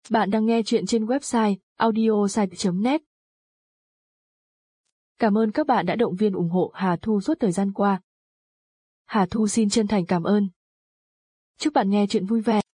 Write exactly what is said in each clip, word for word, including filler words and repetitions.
Bạn đang nghe chuyện trên website audiosite chấm net. Cảm ơn các bạn đã động viên ủng hộ Hà Thu suốt thời gian qua. Hà Thu xin chân thành cảm ơn. Chúc bạn nghe chuyện vui vẻ.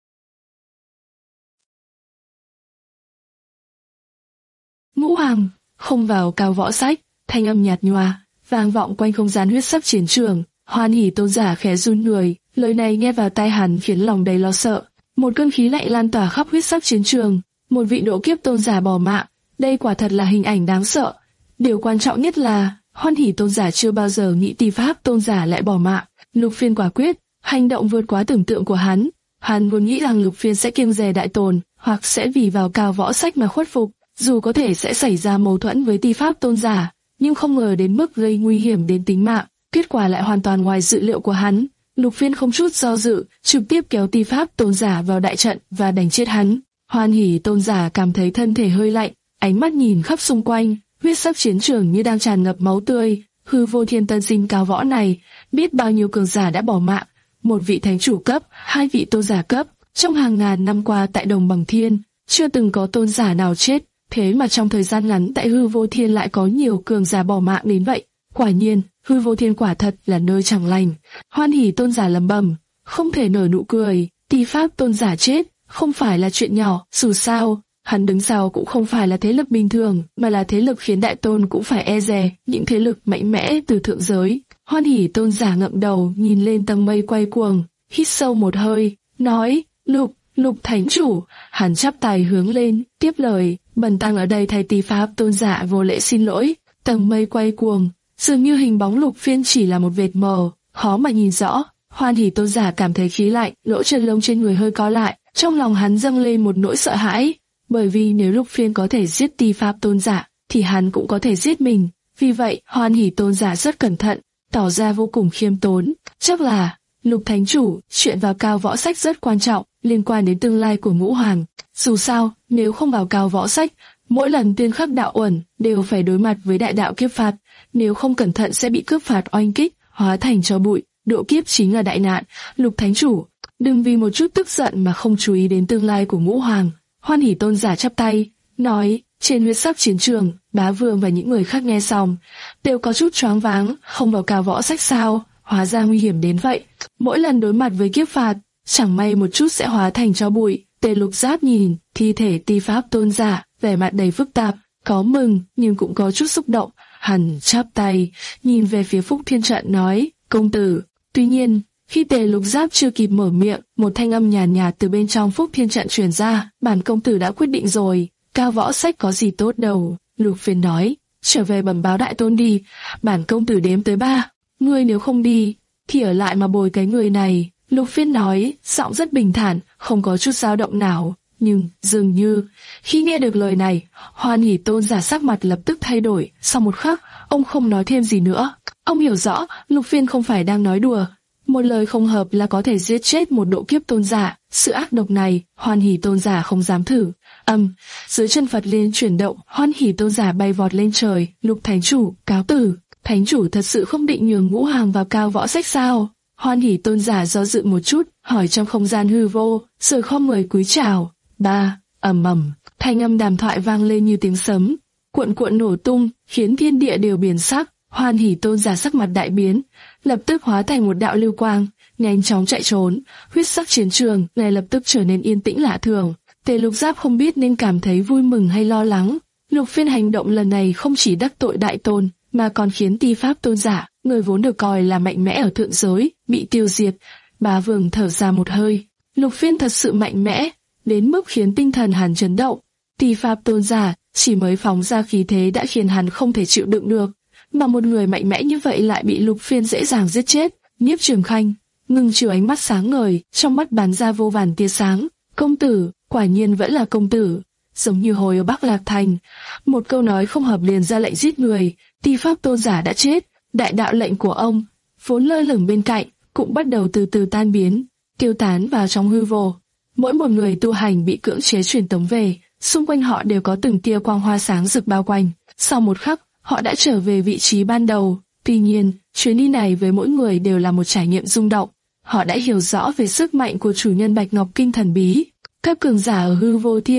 Ngũ Hoàng, không vào cao võ sách, thanh âm nhạt nhòa, vang vọng quanh không gian huyết sắc chiến trường. Hoan Hỉ Tôn giả khẽ run người, lời này nghe vào tai hắn khiến lòng đầy lo sợ. Một cơn khí lạnh lan tỏa khắp huyết sắc chiến trường, một vị độ kiếp tôn giả bỏ mạng, đây quả thật là hình ảnh đáng sợ. Điều quan trọng nhất là, Hoan Hỉ Tôn giả chưa bao giờ nghĩ Tỳ Pháp tôn giả lại bỏ mạng. Lục Phiên quả quyết, hành động vượt quá tưởng tượng của hắn. Hắn vốn nghĩ rằng Lục Phiên sẽ kiêng dè đại tồn, hoặc sẽ vì vào cao võ sách mà khuất phục, dù có thể sẽ xảy ra mâu thuẫn với Tỳ Pháp tôn giả, nhưng không ngờ đến mức gây nguy hiểm đến tính mạng. Kết quả lại hoàn toàn ngoài dự liệu của hắn. Lục Phiên không chút do dự, trực tiếp kéo Tỳ Pháp tôn giả vào đại trận và đánh chết hắn. Hoan Hỉ tôn giả cảm thấy thân thể hơi lạnh, ánh mắt nhìn khắp xung quanh, huyết sắc chiến trường như đang tràn ngập máu tươi. Hư Vô Thiên tân sinh cao võ này, biết bao nhiêu cường giả đã bỏ mạng, một vị thánh chủ cấp, hai vị tôn giả cấp. Trong hàng ngàn năm qua tại Đồng Bằng Thiên, chưa từng có tôn giả nào chết, thế mà trong thời gian ngắn tại Hư Vô Thiên lại có nhiều cường giả bỏ mạng đến vậy. Quả nhiên, Hư Vô Thiên quả thật là nơi chẳng lành. Hoan Hỉ tôn giả lẩm bẩm, không thể nở nụ cười. Tỳ Pháp tôn giả chết, không phải là chuyện nhỏ, dù sao, hắn đứng sau cũng không phải là thế lực bình thường, mà là thế lực khiến đại tôn cũng phải e dè, những thế lực mạnh mẽ từ thượng giới. Hoan Hỉ tôn giả ngậm đầu nhìn lên tầng mây quay cuồng, hít sâu một hơi, nói, Lục, Lục thánh chủ. Hắn chắp tay hướng lên, tiếp lời, bần tăng ở đây thay Tỳ Pháp tôn giả vô lễ xin lỗi. Tầng mây quay cuồng, dường như hình bóng Lục Phiên chỉ là một vệt mờ, khó mà nhìn rõ. Hoan Hỉ tôn giả cảm thấy khí lạnh, lỗ chân lông trên người hơi co lại, trong lòng hắn dâng lên một nỗi sợ hãi, bởi vì nếu Lục Phiên có thể giết Tỳ Pháp tôn giả, thì hắn cũng có thể giết mình. Vì vậy, Hoan Hỉ tôn giả rất cẩn thận, tỏ ra vô cùng khiêm tốn. Chắc là, Lục thánh chủ, chuyện vào cao võ sách rất quan trọng, liên quan đến tương lai của Ngũ Hoàng. Dù sao, nếu không vào cao võ sách, mỗi lần tiên khắc đạo uẩn đều phải đối mặt với đại đạo kiếp phạt, nếu không cẩn thận sẽ bị cướp phạt oanh kích, hóa thành tro bụi. Độ kiếp chính là đại nạn. Lục thánh chủ, đừng vì một chút tức giận mà không chú ý đến tương lai của Ngũ Hoàng. Hoan Hỉ tôn giả chắp tay, nói, trên huyết sắc chiến trường, Bá Vương và những người khác nghe xong, đều có chút choáng váng, không vào cao võ sách sao, hóa ra nguy hiểm đến vậy. Mỗi lần đối mặt với kiếp phạt, chẳng may một chút sẽ hóa thành tro bụi. Tề Lục Giáp nhìn thi thể Tỳ Pháp tôn giả, vẻ mặt đầy phức tạp, có mừng nhưng cũng có chút xúc động. Hắn chắp tay, nhìn về phía Phúc Thiên Trận nói, công tử. Tuy nhiên, khi Tề Lục Giáp chưa kịp mở miệng, một thanh âm nhàn nhạt, nhạt từ bên trong Phúc Thiên Trận truyền ra, bản công tử đã quyết định rồi, cao võ sách có gì tốt đâu. Lục Phiên nói, trở về bẩm báo đại tôn đi, bản công tử đếm tới ba, ngươi nếu không đi, thì ở lại mà bồi cái người này. Lục Phiên nói, giọng rất bình thản, không có chút dao động nào. Nhưng, dường như, khi nghe được lời này, Hoan Hỉ tôn giả sắc mặt lập tức thay đổi. Sau một khắc, ông không nói thêm gì nữa. Ông hiểu rõ, Lục Phiên không phải đang nói đùa. Một lời không hợp là có thể giết chết một độ kiếp tôn giả. Sự ác độc này, Hoan Hỉ tôn giả không dám thử. Âm, dưới chân Phật Liên chuyển động, Hoan Hỉ tôn giả bay vọt lên trời. Lục thánh chủ, cáo tử. Thánh chủ thật sự không định nhường Ngũ Hoàng vào cao võ sách sao? Hoan Hỉ tôn giả do dự một chút, hỏi trong không gian hư vô, rồi khom người cúi chào. Ba, ầm ầm, thanh âm đàm thoại vang lên như tiếng sấm, cuộn cuộn nổ tung, khiến thiên địa đều biến sắc. Hoan Hỉ tôn giả sắc mặt đại biến, lập tức hóa thành một đạo lưu quang, nhanh chóng chạy trốn. Huyết sắc chiến trường này lập tức trở nên yên tĩnh lạ thường. Tề Lục Giáp không biết nên cảm thấy vui mừng hay lo lắng. Lục Phiên hành động lần này không chỉ đắc tội đại tôn, mà còn khiến Tỳ Pháp tôn giả, người vốn được coi là mạnh mẽ ở thượng giới, bị tiêu diệt. Bá Vương thở ra một hơi. Lục Phiên thật sự mạnh mẽ, đến mức khiến tinh thần hắn chấn động. Tỳ Pháp tôn giả chỉ mới phóng ra khí thế đã khiến hắn không thể chịu đựng được, mà một người mạnh mẽ như vậy lại bị Lục Phiên dễ dàng giết chết. Nhiếp Trường Khanh ngưng chiều ánh mắt sáng ngời, trong mắt bắn ra vô vàn tia sáng. Công tử, quả nhiên vẫn là công tử. Giống như hồi ở Bắc Lạc Thành, một câu nói không hợp liền ra lệnh giết người. Tỳ Pháp tôn giả đã chết, đại đạo lệnh của ông vốn lơ lửng bên cạnh cũng bắt đầu từ từ tan biến, tiêu tán vào trong hư vô. Mỗi một người tu hành bị cưỡng chế truyền tống về, xung quanh họ đều có từng tia quang hoa sáng rực bao quanh. Sau một khắc, họ đã trở về vị trí ban đầu. Tuy nhiên, chuyến đi này với mỗi người đều là một trải nghiệm rung động. Họ đã hiểu rõ về sức mạnh của chủ nhân Bạch Ngọc Kinh thần bí. Các cường giả ở Hư Vô Thiên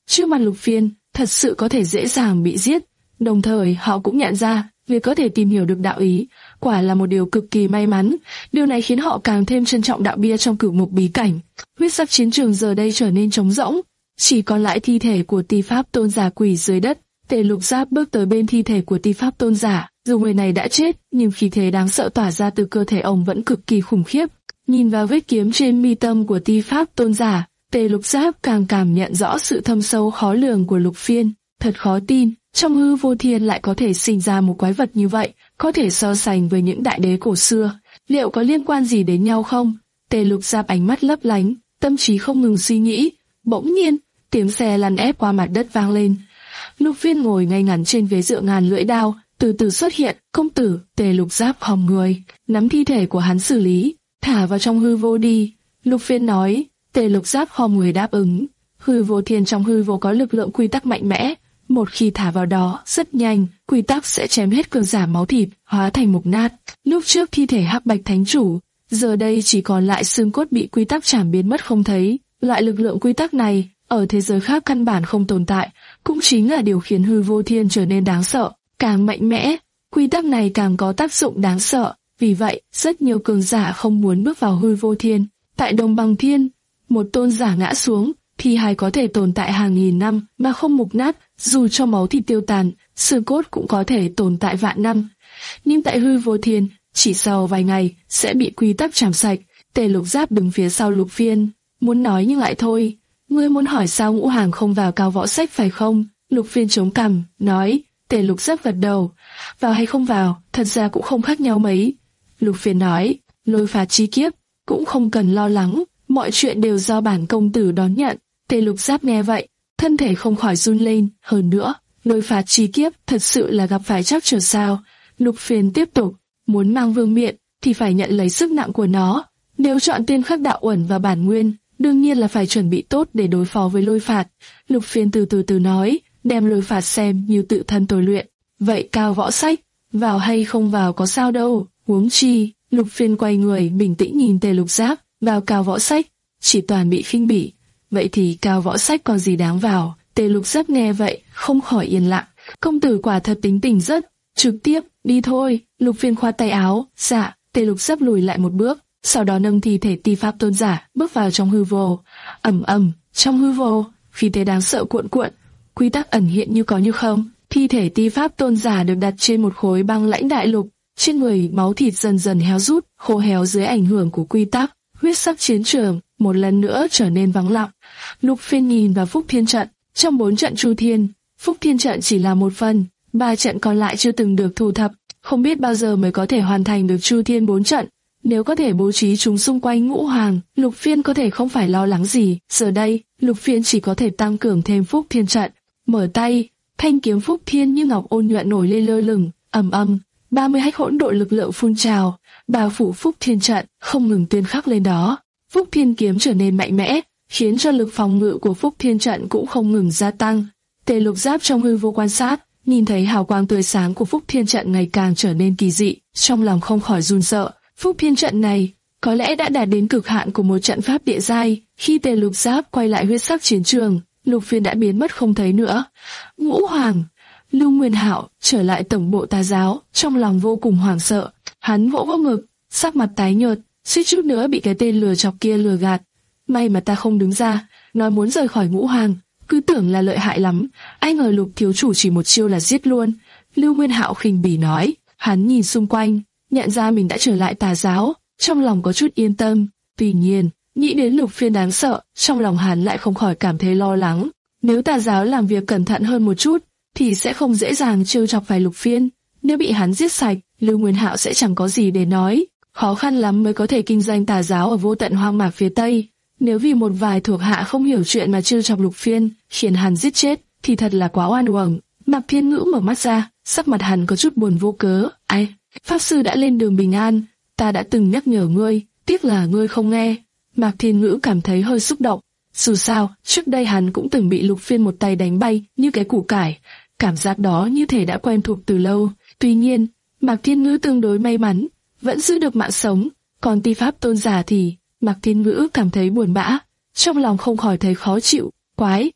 trước mặt Lục Phiên, thật sự có thể dễ dàng bị giết. Đồng thời họ cũng nhận ra, việc có thể tìm hiểu được đạo ý, quả là một điều cực kỳ may mắn. Điều này khiến họ càng thêm trân trọng đạo bia trong cửu mục bí cảnh. Huyết sắc chiến trường giờ đây trở nên trống rỗng, chỉ còn lại thi thể của Ti Pháp Tôn giả quỳ dưới đất. Tề Lục Giáp bước tới bên thi thể của Ti Pháp Tôn giả, dù người này đã chết, nhưng khí thế đáng sợ tỏa ra từ cơ thể ông vẫn cực kỳ khủng khiếp. Nhìn vào vết kiếm trên mi tâm của Ti Pháp Tôn giả, Tề Lục Giáp càng cảm nhận rõ sự thâm sâu khó lường của Lục Phiên. Thật khó tin, trong hư vô thiên lại có thể sinh ra một quái vật như vậy, có thể so sánh với những đại đế cổ xưa. Liệu có liên quan gì đến nhau không? Tề Lục Giáp ánh mắt lấp lánh, tâm trí không ngừng suy nghĩ. Bỗng nhiên, tiếng xe lăn ép qua mặt đất vang lên. Lục Phiên ngồi ngay ngắn trên ghế dựa ngàn lưỡi đao, từ từ xuất hiện. Công tử. Tề Lục Giáp hòm người, nắm thi thể của hắn xử lý, thả vào trong hư vô đi. Lục Phiên nói. Tề Lục Giáp hòm người đáp ứng. Hư vô thiên trong hư vô có lực lượng quy tắc mạnh mẽ, một khi thả vào đó, rất nhanh, quy tắc sẽ chém hết cường giả máu thịt, hóa thành mục nát. Lúc trước thi thể Hắc Bạch Thánh Chủ, giờ đây chỉ còn lại xương cốt bị quy tắc chảm biến mất không thấy. Loại lực lượng quy tắc này, ở thế giới khác căn bản không tồn tại, cũng chính là điều khiến hư vô thiên trở nên đáng sợ. Càng mạnh mẽ, quy tắc này càng có tác dụng đáng sợ. Vì vậy, rất nhiều cường giả không muốn bước vào hư vô thiên. Tại Đồng Bằng Thiên, một tôn giả ngã xuống, thi hài có thể tồn tại hàng nghìn năm mà không mục nát, dù cho máu thịt tiêu tàn, xương cốt cũng có thể tồn tại vạn năm. Nhưng tại hư vô thiên, chỉ sau vài ngày sẽ bị quy tắc chảm sạch. Tề Lục Giáp đứng phía sau Lục Phiên, muốn nói nhưng lại thôi. Ngươi muốn hỏi sao Ngũ Hàng không vào Cao Võ Sách phải không? Lục Phiên chống cằm, nói. Tề Lục Giáp gật đầu. Vào hay không vào, thật ra cũng không khác nhau mấy. Lục Phiên nói. Lôi phạt chi kiếp, cũng không cần lo lắng, mọi chuyện đều do bản công tử đón nhận. Tề Lục Giáp nghe vậy, thân thể không khỏi run lên. Hơn nữa, lôi phạt chi kiếp thật sự là gặp phải trắc trở sao? Lục Phiên tiếp tục. Muốn mang vương miện, thì phải nhận lấy sức nặng của nó. Nếu chọn tiên khắc đạo uẩn và bản nguyên, đương nhiên là phải chuẩn bị tốt để đối phó với lôi phạt. Lục Phiên từ từ từ nói, đem lôi phạt xem như tự thân tôi luyện. Vậy Cao Võ Sách, vào hay không vào có sao đâu, huống chi. Lục Phiên quay người bình tĩnh nhìn Tề Lục Giáp, vào Cao Võ Sách, chỉ toàn bị khinh bỉ. Vậy thì Cao Võ Sách còn gì đáng vào? Tề Lục Giáp nghe vậy, không khỏi yên lặng. Công tử quả thật tính tình rất trực tiếp, đi thôi. Lục Phiên khoát tay áo, dạ. Tề Lục Giáp lùi lại một bước, sau đó nâng thi thể Ti Pháp Tôn giả, bước vào trong hư vô. Ầm ầm, trong hư vô, khí thế đáng sợ cuộn cuộn, quy tắc ẩn hiện như có như không. Thi thể Ti Pháp Tôn giả được đặt trên một khối băng lãnh đại lục, trên người máu thịt dần dần héo rút, khô héo dưới ảnh hưởng của quy tắc. Huyết sắc chiến trường một lần nữa trở nên vắng lặng. Lục Phiên nhìn vào Phúc Thiên trận, trong bốn trận Chu Thiên, Phúc Thiên trận chỉ là một phần, ba trận còn lại chưa từng được thu thập, không biết bao giờ mới có thể hoàn thành được Chu Thiên bốn trận. Nếu có thể bố trí chúng xung quanh Ngũ Hoàng, Lục Phiên có thể không phải lo lắng gì. Giờ đây, Lục Phiên chỉ có thể tăng cường thêm Phúc Thiên trận. Mở tay, thanh kiếm Phúc Thiên như ngọc ôn nhuận nổi lên lơ lửng, ầm ầm, ba mươi hách hỗn độn lực lượng phun trào, bao phủ Phúc Thiên trận, không ngừng tuyên khắc lên đó. Phúc Thiên kiếm trở nên mạnh mẽ, khiến cho lực phòng ngự của Phúc Thiên trận cũng không ngừng gia tăng. Tề Lục Giáp trong hư vô quan sát, nhìn thấy hào quang tươi sáng của Phúc Thiên trận ngày càng trở nên kỳ dị, trong lòng không khỏi run sợ. Phúc Thiên trận này có lẽ đã đạt đến cực hạn của một trận pháp địa giai. Khi Tề Lục Giáp quay lại huyết sắc chiến trường, Lục Phiên đã biến mất không thấy nữa. Ngũ Hoàng, Lưu Nguyên Hạo trở lại tổng bộ Tà giáo, trong lòng vô cùng hoảng sợ. Hắn vỗ vỗ ngực, sắc mặt tái nhợt, suýt chút nữa bị cái tên lừa chọc kia lừa gạt. May mà ta không đứng ra, nói muốn rời khỏi Ngũ Hoàng, cứ tưởng là lợi hại lắm, ai ngờ Lục thiếu chủ chỉ một chiêu là giết luôn. Lưu Nguyên Hạo khinh bỉ nói. Hắn nhìn xung quanh, nhận ra mình đã trở lại Tà giáo, trong lòng có chút yên tâm. Tuy nhiên, nghĩ đến Lục Phiên đáng sợ, trong lòng hắn lại không khỏi cảm thấy lo lắng. Nếu Tà giáo làm việc cẩn thận hơn một chút, thì sẽ không dễ dàng trêu chọc phải Lục Phiên. Nếu bị hắn giết sạch, Lưu Nguyên Hạo sẽ chẳng có gì để nói. Khó khăn lắm mới có thể kinh doanh Tà giáo ở vô tận hoang mạc phía Tây. Nếu vì một vài thuộc hạ không hiểu chuyện mà trêu chọc Lục Phiên, khiến hắn giết chết, thì thật là quá oan uổng. Mạc Thiên Ngữ mở mắt ra, sắc mặt hắn có chút buồn vô cớ. Ai? Pháp sư đã lên đường bình an, ta đã từng nhắc nhở ngươi, tiếc là ngươi không nghe. Mạc Thiên Ngữ cảm thấy hơi xúc động. Dù sao, trước đây hắn cũng từng bị Lục Phiên một tay đánh bay như cái củ cải, cảm giác đó như thể đã quen thuộc từ lâu. Tuy nhiên, Mạc Thiên Ngữ tương đối may mắn, vẫn giữ được mạng sống. Còn Ti Pháp Tôn giả thì Mạc Thiên Ngữ cảm thấy buồn bã, trong lòng không khỏi thấy khó chịu. Quái,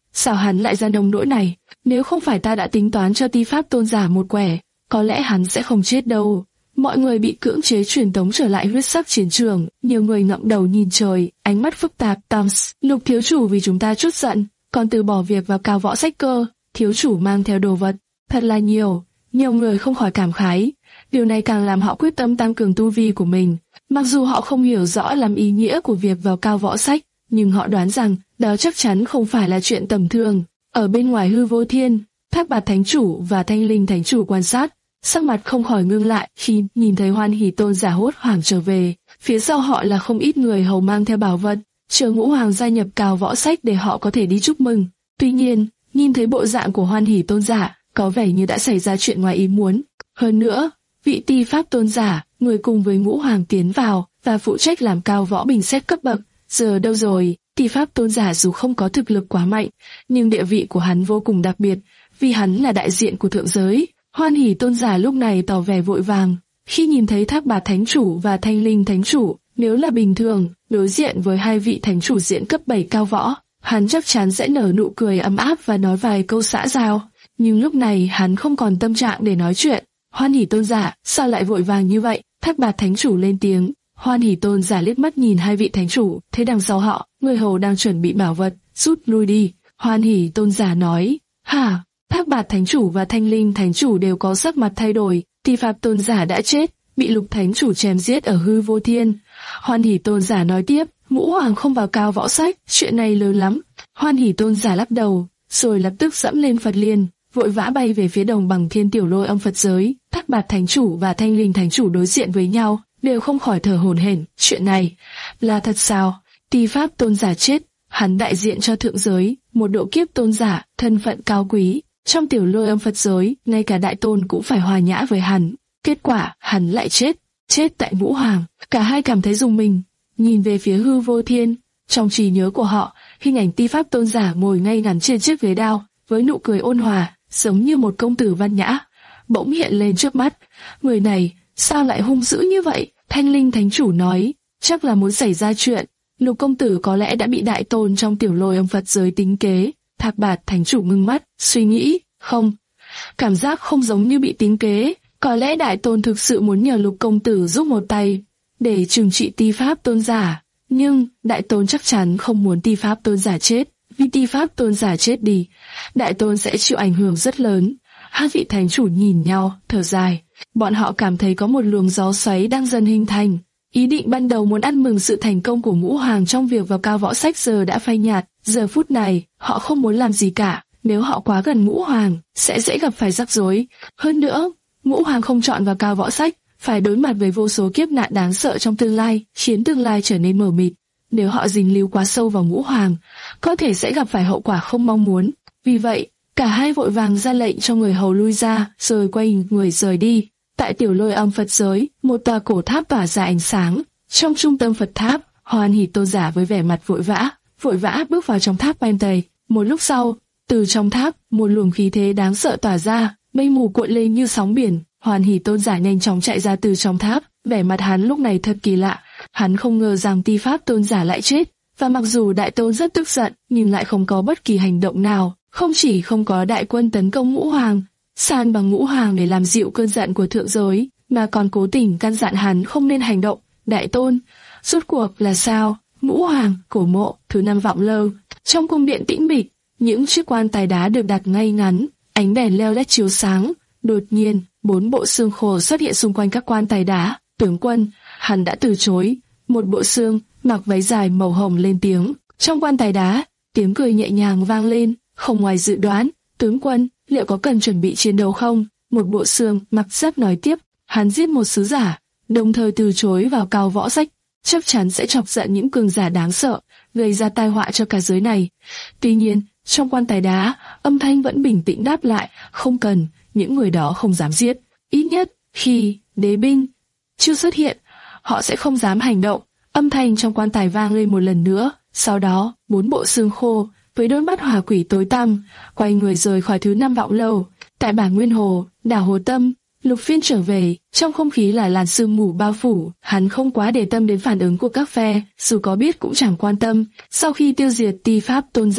sao hắn lại ra nông nỗi này? Nếu không phải ta đã tính toán cho Ti Pháp tôn giả một quẻ, có lẽ hắn sẽ không chết đâu. Mọi người bị cưỡng chế truyền tống trở lại huyết sắc chiến trường, nhiều người ngậm đầu nhìn trời, ánh mắt phức tạp. Tams, Lục thiếu chủ vì chúng ta chút giận, còn từ bỏ việc vào cao võ sách cơ. Thiếu chủ mang theo đồ vật, thật là nhiều. Nhiều người không khỏi cảm khái, điều này càng làm họ quyết tâm tăng cường tu vi của mình. Mặc dù họ không hiểu rõ lắm ý nghĩa của việc vào cao võ sách, nhưng họ đoán rằng đó chắc chắn không phải là chuyện tầm thường. Ở bên ngoài hư vô thiên, Thác Bạt Thánh Chủ và Thanh Linh Thánh Chủ quan sát, sắc mặt không khỏi ngưng lại khi nhìn thấy Hoan Hỷ tôn giả hốt hoảng trở về. Phía sau họ là không ít người hầu mang theo bảo vật, chờ Ngũ Hoàng gia nhập cao võ sách để họ có thể đi chúc mừng. Tuy nhiên, nhìn thấy bộ dạng của Hoan Hỷ tôn giả, có vẻ như đã xảy ra chuyện ngoài ý muốn. Hơn nữa, vị Ti Pháp tôn giả, người cùng với Ngũ Hoàng tiến vào và phụ trách làm cao võ bình xét cấp bậc, giờ đâu rồi? Ti Pháp tôn giả dù không có thực lực quá mạnh, nhưng địa vị của hắn vô cùng đặc biệt, vì hắn là đại diện của thượng giới. Hoan Hỷ tôn giả lúc này tỏ vẻ vội vàng, khi nhìn thấy Thác Bạt Thánh Chủ và Thanh Linh Thánh Chủ, nếu là bình thường, đối diện với hai vị thánh chủ diện cấp bảy cao võ, hắn chắc chắn sẽ nở nụ cười ấm áp và nói vài câu xã giao. Nhưng lúc này hắn không còn tâm trạng để nói chuyện. Hoan Hỷ tôn giả, sao lại vội vàng như vậy? Thác Bạt Thánh Chủ lên tiếng. Hoan Hỷ tôn giả liếc mắt nhìn hai vị thánh chủ, thấy đằng sau họ, người hầu đang chuẩn bị bảo vật, rút lui đi. Hoan Hỷ tôn giả nói, hả? Thác Bạt Thánh Chủ và Thanh Linh Thánh Chủ đều có sắc mặt thay đổi. Ti Pháp tôn giả đã chết, bị Lục Thánh Chủ chém giết ở hư vô thiên. Hoan Hỷ tôn giả nói tiếp, Ngũ Hoàng không vào cao võ sách, chuyện này lớn lắm. Hoan Hỷ tôn giả lắc đầu, rồi lập tức dẫm lên Phật Liên, vội vã bay về phía đồng bằng thiên tiểu lôi âm Phật giới. Thác Bạt Thánh Chủ và Thanh Linh Thánh Chủ đối diện với nhau, đều không khỏi thở hổn hển. Chuyện này là thật sao? Ti Pháp tôn giả chết, hắn đại diện cho thượng giới, một độ kiếp tôn giả, thân phận cao quý. Trong tiểu lôi âm Phật giới, ngay cả đại tôn cũng phải hòa nhã với hắn. Kết quả, hắn lại chết, chết tại Ngũ Hoàng. Cả hai cảm thấy rùng mình, nhìn về phía hư vô thiên. Trong trí nhớ của họ, hình ảnh Ti Pháp tôn giả ngồi ngay ngắn trên chiếc ghế đao, với nụ cười ôn hòa, giống như một công tử văn nhã, bỗng hiện lên trước mắt. Người này, sao lại hung dữ như vậy? Thanh Linh Thánh Chủ nói, chắc là muốn xảy ra chuyện. Lục công tử có lẽ đã bị đại tôn trong tiểu lôi âm Phật giới tính kế. Thác Bạt Thánh Chủ ngưng mắt, suy nghĩ, không, cảm giác không giống như bị tính kế. Có lẽ đại tôn thực sự muốn nhờ Lục công tử giúp một tay, để trừng trị Ti Pháp tôn giả. Nhưng, đại tôn chắc chắn không muốn Ti Pháp tôn giả chết, vì Ti Pháp tôn giả chết đi, đại tôn sẽ chịu ảnh hưởng rất lớn. Hai vị thánh chủ nhìn nhau, thở dài. Bọn họ cảm thấy có một luồng gió xoáy đang dần hình thành. Ý định ban đầu muốn ăn mừng sự thành công của Ngũ Hoàng trong việc vào cao võ sách giờ đã phai nhạt. Giờ phút này, họ không muốn làm gì cả. Nếu họ quá gần Ngũ Hoàng, sẽ dễ gặp phải rắc rối. Hơn nữa, Ngũ Hoàng không chọn vào cao võ sách, phải đối mặt với vô số kiếp nạn đáng sợ trong tương lai, khiến tương lai trở nên mờ mịt. Nếu họ dính líu quá sâu vào Ngũ Hoàng, có thể sẽ gặp phải hậu quả không mong muốn. Vì vậy, cả hai vội vàng ra lệnh cho người hầu lui ra, rồi quay người rời đi. Tại tiểu lôi âm Phật giới, một tòa cổ tháp tỏa ra ánh sáng. Trong trung tâm Phật tháp, Hoan Hỷ tôn giả với vẻ mặt vội vã, vội vã bước vào trong tháp ban tây. Một lúc sau, từ trong tháp, một luồng khí thế đáng sợ tỏa ra, mây mù cuộn lên như sóng biển. Hoan Hỷ tôn giả nhanh chóng chạy ra từ trong tháp, vẻ mặt hắn lúc này thật kỳ lạ. Hắn không ngờ rằng Ti Pháp tôn giả lại chết, và mặc dù đại tôn rất tức giận, nhưng lại không có bất kỳ hành động nào. Không chỉ không có đại quân tấn công Ngũ Hoàng, san bằng Ngũ Hoàng để làm dịu cơn giận của thượng giới, mà còn cố tình căn dặn hắn không nên hành động. Đại tôn, rốt cuộc là sao? Ngũ Hoàng, cổ mộ, thứ năm vọng lâu. Trong cung điện tĩnh mịch, những chiếc quan tài đá được đặt ngay ngắn, ánh đèn leo lét chiếu sáng. Đột nhiên, bốn bộ xương khô xuất hiện xung quanh các quan tài đá. Tướng quân, hắn đã từ chối. Một bộ xương mặc váy dài màu hồng lên tiếng. Trong quan tài đá, tiếng cười nhẹ nhàng vang lên. Không ngoài dự đoán, tướng quân, liệu có cần chuẩn bị chiến đấu không? Một bộ xương mặc giáp nói tiếp. Hắn giết một sứ giả, đồng thời từ chối vào cao võ sách, chắc chắn sẽ chọc giận những cường giả đáng sợ, gây ra tai họa cho cả giới này. Tuy nhiên, trong quan tài đá, âm thanh vẫn bình tĩnh đáp lại, không cần, những người đó không dám giết. Ít nhất, khi đế binh chưa xuất hiện, họ sẽ không dám hành động. Âm thanh trong quan tài vang lên một lần nữa, sau đó, bốn bộ xương khô, với đôi mắt hỏa quỷ tối tăm, quay người rời khỏi thứ năm vọng lâu. Tại bản Nguyên Hồ, đảo Hồ Tâm, Lục Phiên trở về, trong không khí là làn sương mù bao phủ, hắn không quá để tâm đến phản ứng của các phe, dù có biết cũng chẳng quan tâm. Sau khi tiêu diệt Ti Pháp tôn giả,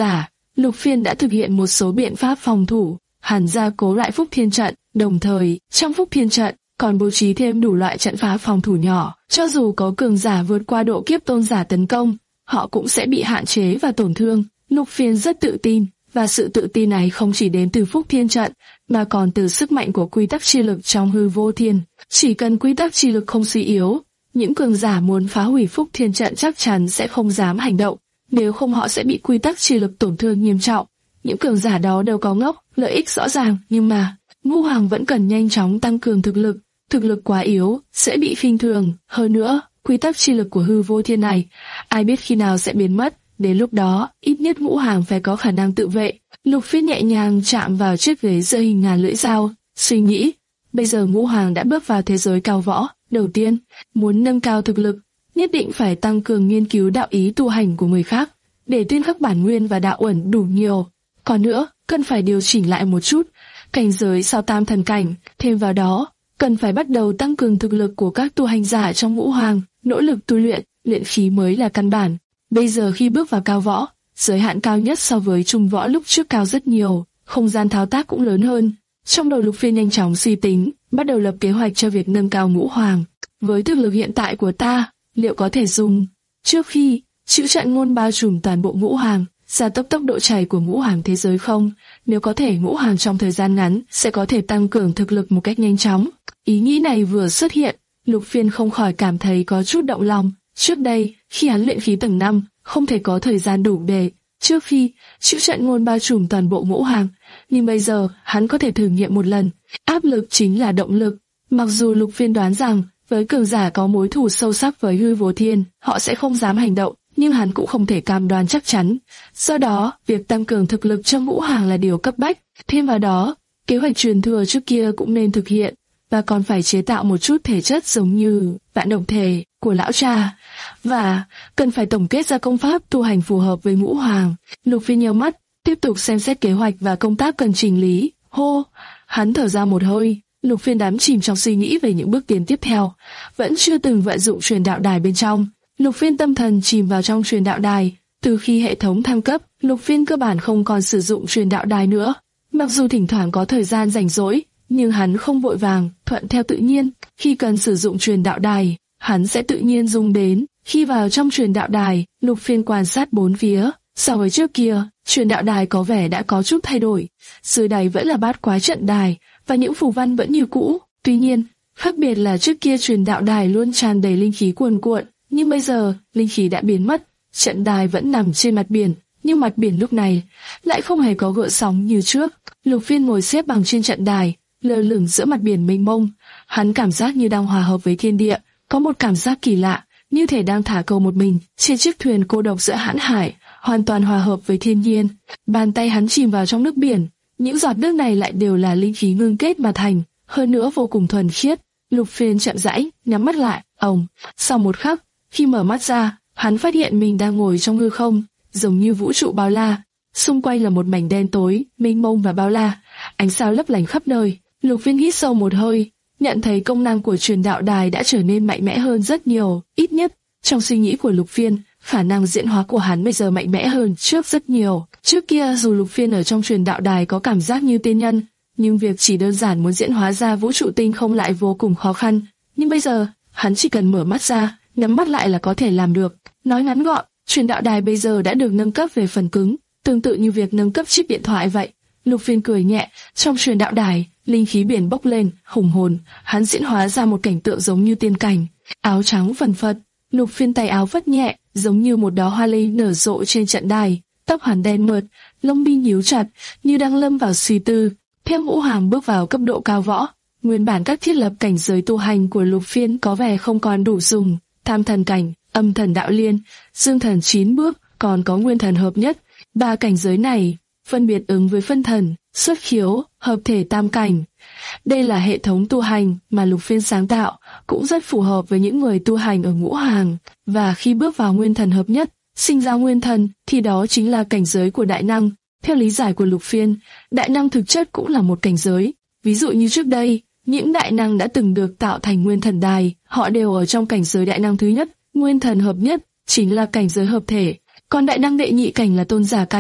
Lục Phiên đã thực hiện một số biện pháp phòng thủ, hắn gia cố lại Phúc Thiên trận, đồng thời trong Phúc Thiên trận còn bố trí thêm đủ loại trận pháp phòng thủ nhỏ, cho dù có cường giả vượt qua độ kiếp tôn giả tấn công, họ cũng sẽ bị hạn chế và tổn thương. Lục Phiên rất tự tin, và sự tự tin này không chỉ đến từ Phúc Thiên trận, mà còn từ sức mạnh của quy tắc chi lực trong hư vô thiên. Chỉ cần quy tắc chi lực không suy yếu, những cường giả muốn phá hủy Phúc Thiên trận chắc chắn sẽ không dám hành động, nếu không họ sẽ bị quy tắc chi lực tổn thương nghiêm trọng. Những cường giả đó đều có ngốc, lợi ích rõ ràng, nhưng mà Ngũ Hoàng vẫn cần nhanh chóng tăng cường thực lực. Thực lực quá yếu sẽ bị khinh thường. Hơn nữa, quy tắc chi lực của hư vô thiên này, ai biết khi nào sẽ biến mất. Đến lúc đó, ít nhất Ngũ Hoàng phải có khả năng tự vệ. Lục Phiên nhẹ nhàng chạm vào chiếc ghế dựa hình ngàn lưỡi dao, suy nghĩ. Bây giờ Ngũ Hoàng đã bước vào thế giới cao võ. Đầu tiên, muốn nâng cao thực lực, nhất định phải tăng cường nghiên cứu đạo ý tu hành của người khác, để tuyên khắc bản nguyên và đạo uẩn đủ nhiều. Còn nữa, cần phải điều chỉnh lại một chút cảnh giới sau tam thần cảnh. Thêm vào đó, cần phải bắt đầu tăng cường thực lực của các tu hành giả trong Ngũ Hoàng, nỗ lực tu luyện, luyện khí mới là căn bản. Bây giờ khi bước vào cao võ, giới hạn cao nhất so với trung võ lúc trước cao rất nhiều, không gian thao tác cũng lớn hơn. Trong đầu Lục Phiên nhanh chóng suy tính, bắt đầu lập kế hoạch cho việc nâng cao Ngũ Hoàng. Với thực lực hiện tại của ta, liệu có thể dùng trước khi chữ trận ngôn bao trùm toàn bộ Ngũ Hoàng, gia tốc tốc độ chảy của Ngũ Hoàng thế giới không? Nếu có thể, Ngũ Hoàng trong thời gian ngắn sẽ có thể tăng cường thực lực một cách nhanh chóng. Ý nghĩ này vừa xuất hiện, Lục Phiên không khỏi cảm thấy có chút động lòng. Trước đây, khi hắn luyện khí tầng năm, không thể có thời gian đủ để trước khi chữ trận ngôn bao trùm toàn bộ Ngũ Hoàng, nhưng bây giờ hắn có thể thử nghiệm một lần. Áp lực chính là động lực. Mặc dù Lục Phiên đoán rằng với cường giả có mối thù sâu sắc với hư vô thiên, họ sẽ không dám hành động, nhưng hắn cũng không thể cam đoan chắc chắn. Do đó, việc tăng cường thực lực cho Ngũ Hoàng là điều cấp bách. Thêm vào đó, kế hoạch truyền thừa trước kia cũng nên thực hiện, và còn phải chế tạo một chút thể chất giống như vạn đồng thể của lão cha, và cần phải tổng kết ra công pháp tu hành phù hợp với Ngũ Hoàng. Lục Phiên nhíu mắt, tiếp tục xem xét kế hoạch và công tác cần chỉnh lý. Hô, hắn thở ra một hơi. Lục Phiên đắm chìm trong suy nghĩ về những bước tiến tiếp theo, vẫn chưa từng vận dụng truyền đạo đài bên trong. Lục Phiên tâm thần chìm vào trong truyền đạo đài. Từ khi hệ thống thăng cấp, Lục Phiên cơ bản không còn sử dụng truyền đạo đài nữa. Mặc dù thỉnh thoảng có thời gian rảnh rỗi, nhưng hắn không vội vàng, thuận theo tự nhiên. Khi cần sử dụng truyền đạo đài, hắn sẽ tự nhiên dùng đến. Khi vào trong truyền đạo đài, Lục Phiên quan sát bốn phía. So với trước kia, truyền đạo đài có vẻ đã có chút thay đổi. Dưới đáy vẫn là bát quái trận đài, và những phù văn vẫn như cũ. Tuy nhiên, khác biệt là trước kia truyền đạo đài luôn tràn đầy linh khí cuồn cuộn, nhưng bây giờ linh khí đã biến mất. Trận đài vẫn nằm trên mặt biển, nhưng mặt biển lúc này lại không hề có gợn sóng như trước. Lục Phiên ngồi xếp bằng trên trận đài, lơ lửng giữa mặt biển mênh mông. Hắn cảm giác như đang hòa hợp với thiên địa, có một cảm giác kỳ lạ, như thể đang thả câu một mình trên chiếc thuyền cô độc giữa hãn hải, hoàn toàn hòa hợp với thiên nhiên. Bàn tay hắn chìm vào trong nước biển, những giọt nước này lại đều là linh khí ngưng kết mà thành, hơn nữa vô cùng thuần khiết. Lục Phiên chậm rãi nhắm mắt lại. Ồng, sau một khắc, khi mở mắt ra, hắn phát hiện mình đang ngồi trong hư không, giống như vũ trụ bao la. Xung quanh là một mảnh đen tối, mênh mông và bao la, ánh sao lấp lánh khắp nơi. Lục Phiên hít sâu một hơi, nhận thấy công năng của truyền đạo đài đã trở nên mạnh mẽ hơn rất nhiều. Ít nhất trong suy nghĩ của Lục Phiên, khả năng diễn hóa của hắn bây giờ mạnh mẽ hơn trước rất nhiều. Trước kia dù Lục Phiên ở trong truyền đạo đài có cảm giác như tiên nhân, nhưng việc chỉ đơn giản muốn diễn hóa ra vũ trụ tinh không lại vô cùng khó khăn. Nhưng bây giờ, hắn chỉ cần mở mắt ra, nhắm mắt lại là có thể làm được. Nói ngắn gọn, truyền đạo đài bây giờ đã được nâng cấp về phần cứng, tương tự như việc nâng cấp chip điện thoại vậy. Lục Phiên cười nhẹ, trong truyền đạo đài, linh khí biển bốc lên, hùng hồn, hắn diễn hóa ra một cảnh tượng giống như tiên cảnh. Áo trắng phần phật, Lục Phiên tay áo phất nhẹ, giống như một đóa hoa ly nở rộ trên trận đài. Tóc hắn đen mượt, lông mi nhíu chặt, như đang lâm vào suy tư. Theo Ngũ Hoàng bước vào cấp độ cao võ, nguyên bản các thiết lập cảnh giới tu hành của Lục Phiên có vẻ không còn đủ dùng. Tham thần cảnh, âm thần đạo liên, dương thần chín bước, còn có nguyên thần hợp nhất. Ba cảnh giới này phân biệt ứng với phân thần, xuất khiếu, hợp thể tam cảnh. Đây là hệ thống tu hành mà Lục Phiên sáng tạo, cũng rất phù hợp với những người tu hành ở Ngũ Hoàng. Và khi bước vào nguyên thần hợp nhất, sinh ra nguyên thần, thì đó chính là cảnh giới của đại năng. Theo lý giải của Lục Phiên, đại năng thực chất cũng là một cảnh giới. Ví dụ như trước đây, những đại năng đã từng được tạo thành nguyên thần đài, họ đều ở trong cảnh giới đại năng thứ nhất. Nguyên thần hợp nhất chính là cảnh giới hợp thể, còn đại năng đệ nhị cảnh là tôn giả cảnh.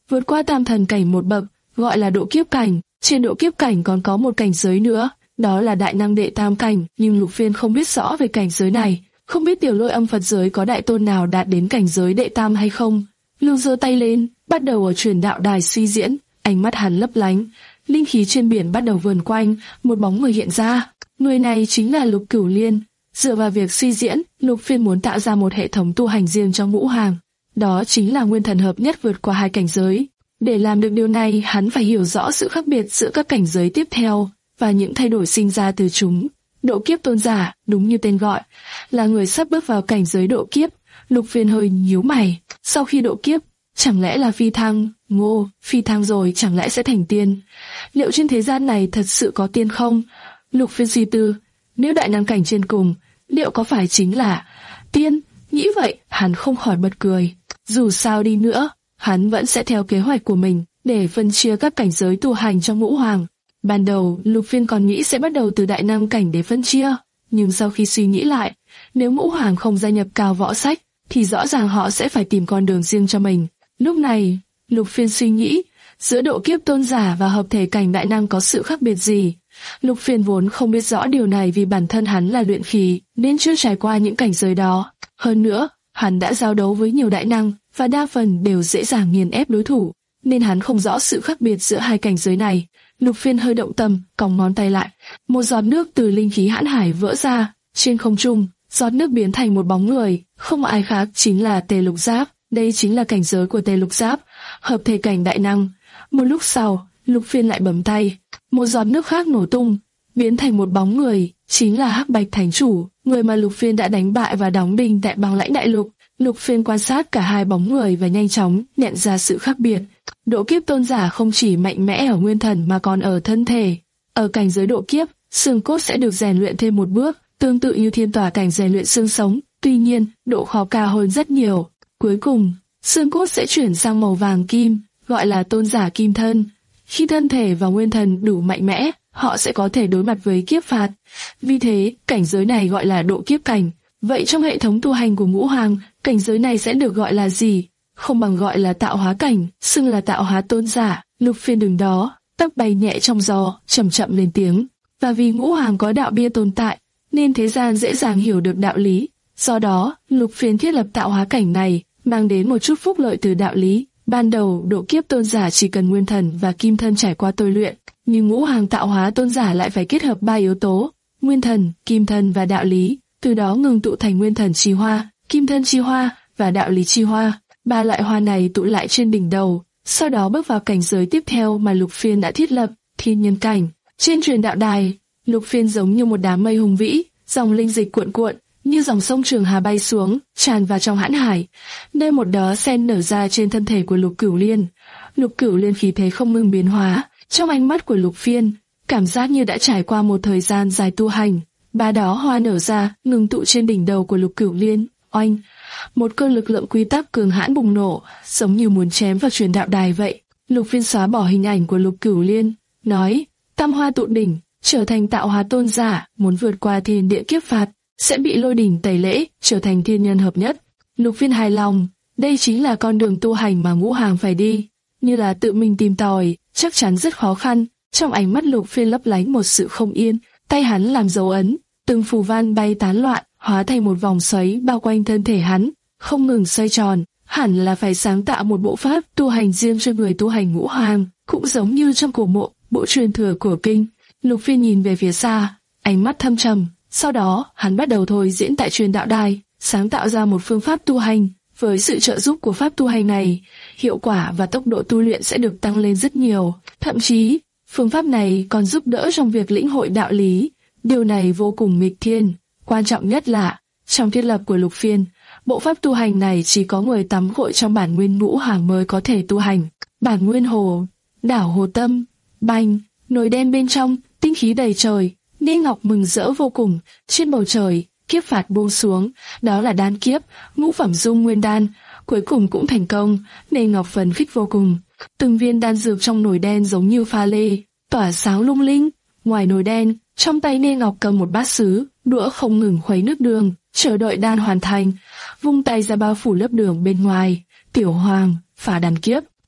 vượt qua tam thần cảnh một bậc, gọi là độ kiếp cảnh. Trên độ kiếp cảnh còn có một cảnh giới nữa, đó là đại năng đệ tam cảnh, nhưng Lục Phiên không biết rõ về cảnh giới này, không biết Tiểu Lôi Âm Phật giới có đại tôn nào đạt đến cảnh giới đệ tam hay không. Lưu giơ tay lên, bắt đầu ở truyền đạo đài suy diễn, ánh mắt hắn lấp lánh, linh khí trên biển bắt đầu vờn quanh, một bóng người hiện ra. Người này chính là Lục Cửu Liên. Dựa vào việc suy diễn, Lục Phiên muốn tạo ra một hệ thống tu hành riêng cho Ngũ Hoàng, đó chính là nguyên thần hợp nhất vượt qua hai cảnh giới. Để làm được điều này, hắn phải hiểu rõ sự khác biệt giữa các cảnh giới tiếp theo và những thay đổi sinh ra từ chúng. Độ kiếp tôn giả, đúng như tên gọi, là người sắp bước vào cảnh giới độ kiếp. Lục Phiên hơi nhíu mày, sau khi độ kiếp, chẳng lẽ là phi thăng? Ngô, phi thăng rồi chẳng lẽ sẽ thành tiên? Liệu trên thế gian này thật sự có tiên không? Lục Phiên suy tư, nếu đại năng cảnh trên cùng, liệu có phải chính là tiên? Nghĩ vậy, hắn không khỏi bật cười. Dù sao đi nữa, hắn vẫn sẽ theo kế hoạch của mình để phân chia các cảnh giới tu hành cho Ngũ Hoàng. Ban đầu, Lục Phiên còn nghĩ sẽ bắt đầu từ đại năng cảnh để phân chia, nhưng sau khi suy nghĩ lại, nếu Ngũ Hoàng không gia nhập Cao Võ Sách, thì rõ ràng họ sẽ phải tìm con đường riêng cho mình. Lúc này, Lục Phiên suy nghĩ, giữa độ kiếp tôn giả và hợp thể cảnh đại năng có sự khác biệt gì? Lục Phiên vốn không biết rõ điều này vì bản thân hắn là luyện khí, nên chưa trải qua những cảnh giới đó. Hơn nữa, hắn đã giao đấu với nhiều đại năng, và đa phần đều dễ dàng nghiền ép đối thủ, nên hắn không rõ sự khác biệt giữa hai cảnh giới này. Lục Phiên hơi động tâm, cong ngón tay lại, một giọt nước từ linh khí hãn hải vỡ ra, trên không trung, giọt nước biến thành một bóng người, không ai khác chính là Tề Lục Giáp. Đây chính là cảnh giới của Tề Lục Giáp, hợp thể cảnh đại năng. Một lúc sau, Lục Phiên lại bấm tay, một giọt nước khác nổ tung, biến thành một bóng người, chính là Hắc Bạch Thánh Chủ, người mà Lục Phiên đã đánh bại và đóng đinh tại Băng Lãnh Đại Lục. Lục Phiên quan sát cả hai bóng người và nhanh chóng nhận ra sự khác biệt. Độ kiếp tôn giả không chỉ mạnh mẽ ở nguyên thần mà còn ở thân thể. Ở cảnh giới độ kiếp, xương cốt sẽ được rèn luyện thêm một bước, tương tự như thiên tỏa cảnh rèn luyện xương sống, tuy nhiên, độ khó cao hơn rất nhiều. Cuối cùng, xương cốt sẽ chuyển sang màu vàng kim, gọi là tôn giả kim thân. Khi thân thể và nguyên thần đủ mạnh mẽ, họ sẽ có thể đối mặt với kiếp phạt. Vì thế, cảnh giới này gọi là độ kiếp cảnh. Vậy trong hệ thống tu hành của Ngũ Hoàng, cảnh giới này sẽ được gọi là gì? Không bằng gọi là tạo hóa cảnh, xưng là tạo hóa tôn giả. Lục Phiên đứng đó, tóc bay nhẹ trong gió, chậm chậm lên tiếng. Và vì Ngũ Hoàng có đạo bia tồn tại, nên thế gian dễ dàng hiểu được đạo lý. Do đó, Lục Phiên thiết lập tạo hóa cảnh này, mang đến một chút phúc lợi từ đạo lý. Ban đầu, độ kiếp tôn giả chỉ cần nguyên thần và kim thân trải qua tôi luyện, nhưng Ngũ Hoàng tạo hóa tôn giả lại phải kết hợp ba yếu tố: nguyên thần, kim thân và đạo lý. Từ đó ngừng tụ thành nguyên thần chi hoa, kim thân chi hoa và đạo lý chi hoa. Ba loại hoa này tụ lại trên đỉnh đầu, sau đó bước vào cảnh giới tiếp theo mà Lục Phiên đã thiết lập, thiên nhân cảnh. Trên truyền đạo đài, Lục Phiên giống như một đám mây hùng vĩ, dòng linh dịch cuộn cuộn, như dòng sông Trường Hà bay xuống, tràn vào trong hãn hải, nơi một đóa sen nở ra trên thân thể của Lục Cửu Liên. Lục Cửu Liên khí thế không ngừng biến hóa, trong ánh mắt của Lục Phiên, cảm giác như đã trải qua một thời gian dài tu hành. Ba đó hoa nở ra, ngừng tụ trên đỉnh đầu của Lục Cửu Liên. Oanh, một cơn lực lượng quy tắc cường hãn bùng nổ, giống như muốn chém vào truyền đạo đài vậy. Lục Phiên xóa bỏ hình ảnh của Lục Cửu Liên, nói: tam hoa tụ đỉnh, trở thành tạo hóa tôn giả, muốn vượt qua thiên địa kiếp phạt, sẽ bị lôi đỉnh tẩy lễ, trở thành thiên nhân hợp nhất. Lục Phiên hài lòng, đây chính là con đường tu hành mà Ngũ Hoàng phải đi, như là tự mình tìm tòi, chắc chắn rất khó khăn. Trong ánh mắt Lục Phiên lấp lánh một sự không yên, tay hắn làm dấu ấn, từng phù văn bay tán loạn, hóa thành một vòng xoáy bao quanh thân thể hắn, không ngừng xoay tròn. Hẳn là phải sáng tạo một bộ pháp tu hành riêng cho người tu hành Ngũ Hoàng, cũng giống như trong cổ mộ, bộ truyền thừa của kinh. Lục Phiên nhìn về phía xa, ánh mắt thâm trầm. Sau đó, hắn bắt đầu thôi diễn tại truyền đạo đài, sáng tạo ra một phương pháp tu hành. Với sự trợ giúp của pháp tu hành này, hiệu quả và tốc độ tu luyện sẽ được tăng lên rất nhiều. Thậm chí, phương pháp này còn giúp đỡ trong việc lĩnh hội đạo lý. Điều này vô cùng nghịch thiên. Quan trọng nhất là, trong thiết lập của Lục Phiên, bộ pháp tu hành này chỉ có người tắm gội trong bản nguyên Ngũ Hoàng mới có thể tu hành. Bản nguyên hồ, đảo hồ tâm, banh, nồi đen bên trong, tinh khí đầy trời. Nê Ngọc mừng rỡ vô cùng. Trên bầu trời, kiếp phạt buông xuống, đó là đan kiếp, ngũ phẩm dung nguyên đan, cuối cùng cũng thành công. Nê Ngọc phấn khích vô cùng. Từng viên đan dược trong nồi đen giống như pha lê, tỏa sáng lung linh. Ngoài nồi đen, trong tay Nê Ngọc cầm một bát sứ, đũa không ngừng khuấy nước đường, chờ đợi đan hoàn thành, vung tay ra bao phủ lớp đường bên ngoài. Tiểu Hoàng, phá đan kiếp.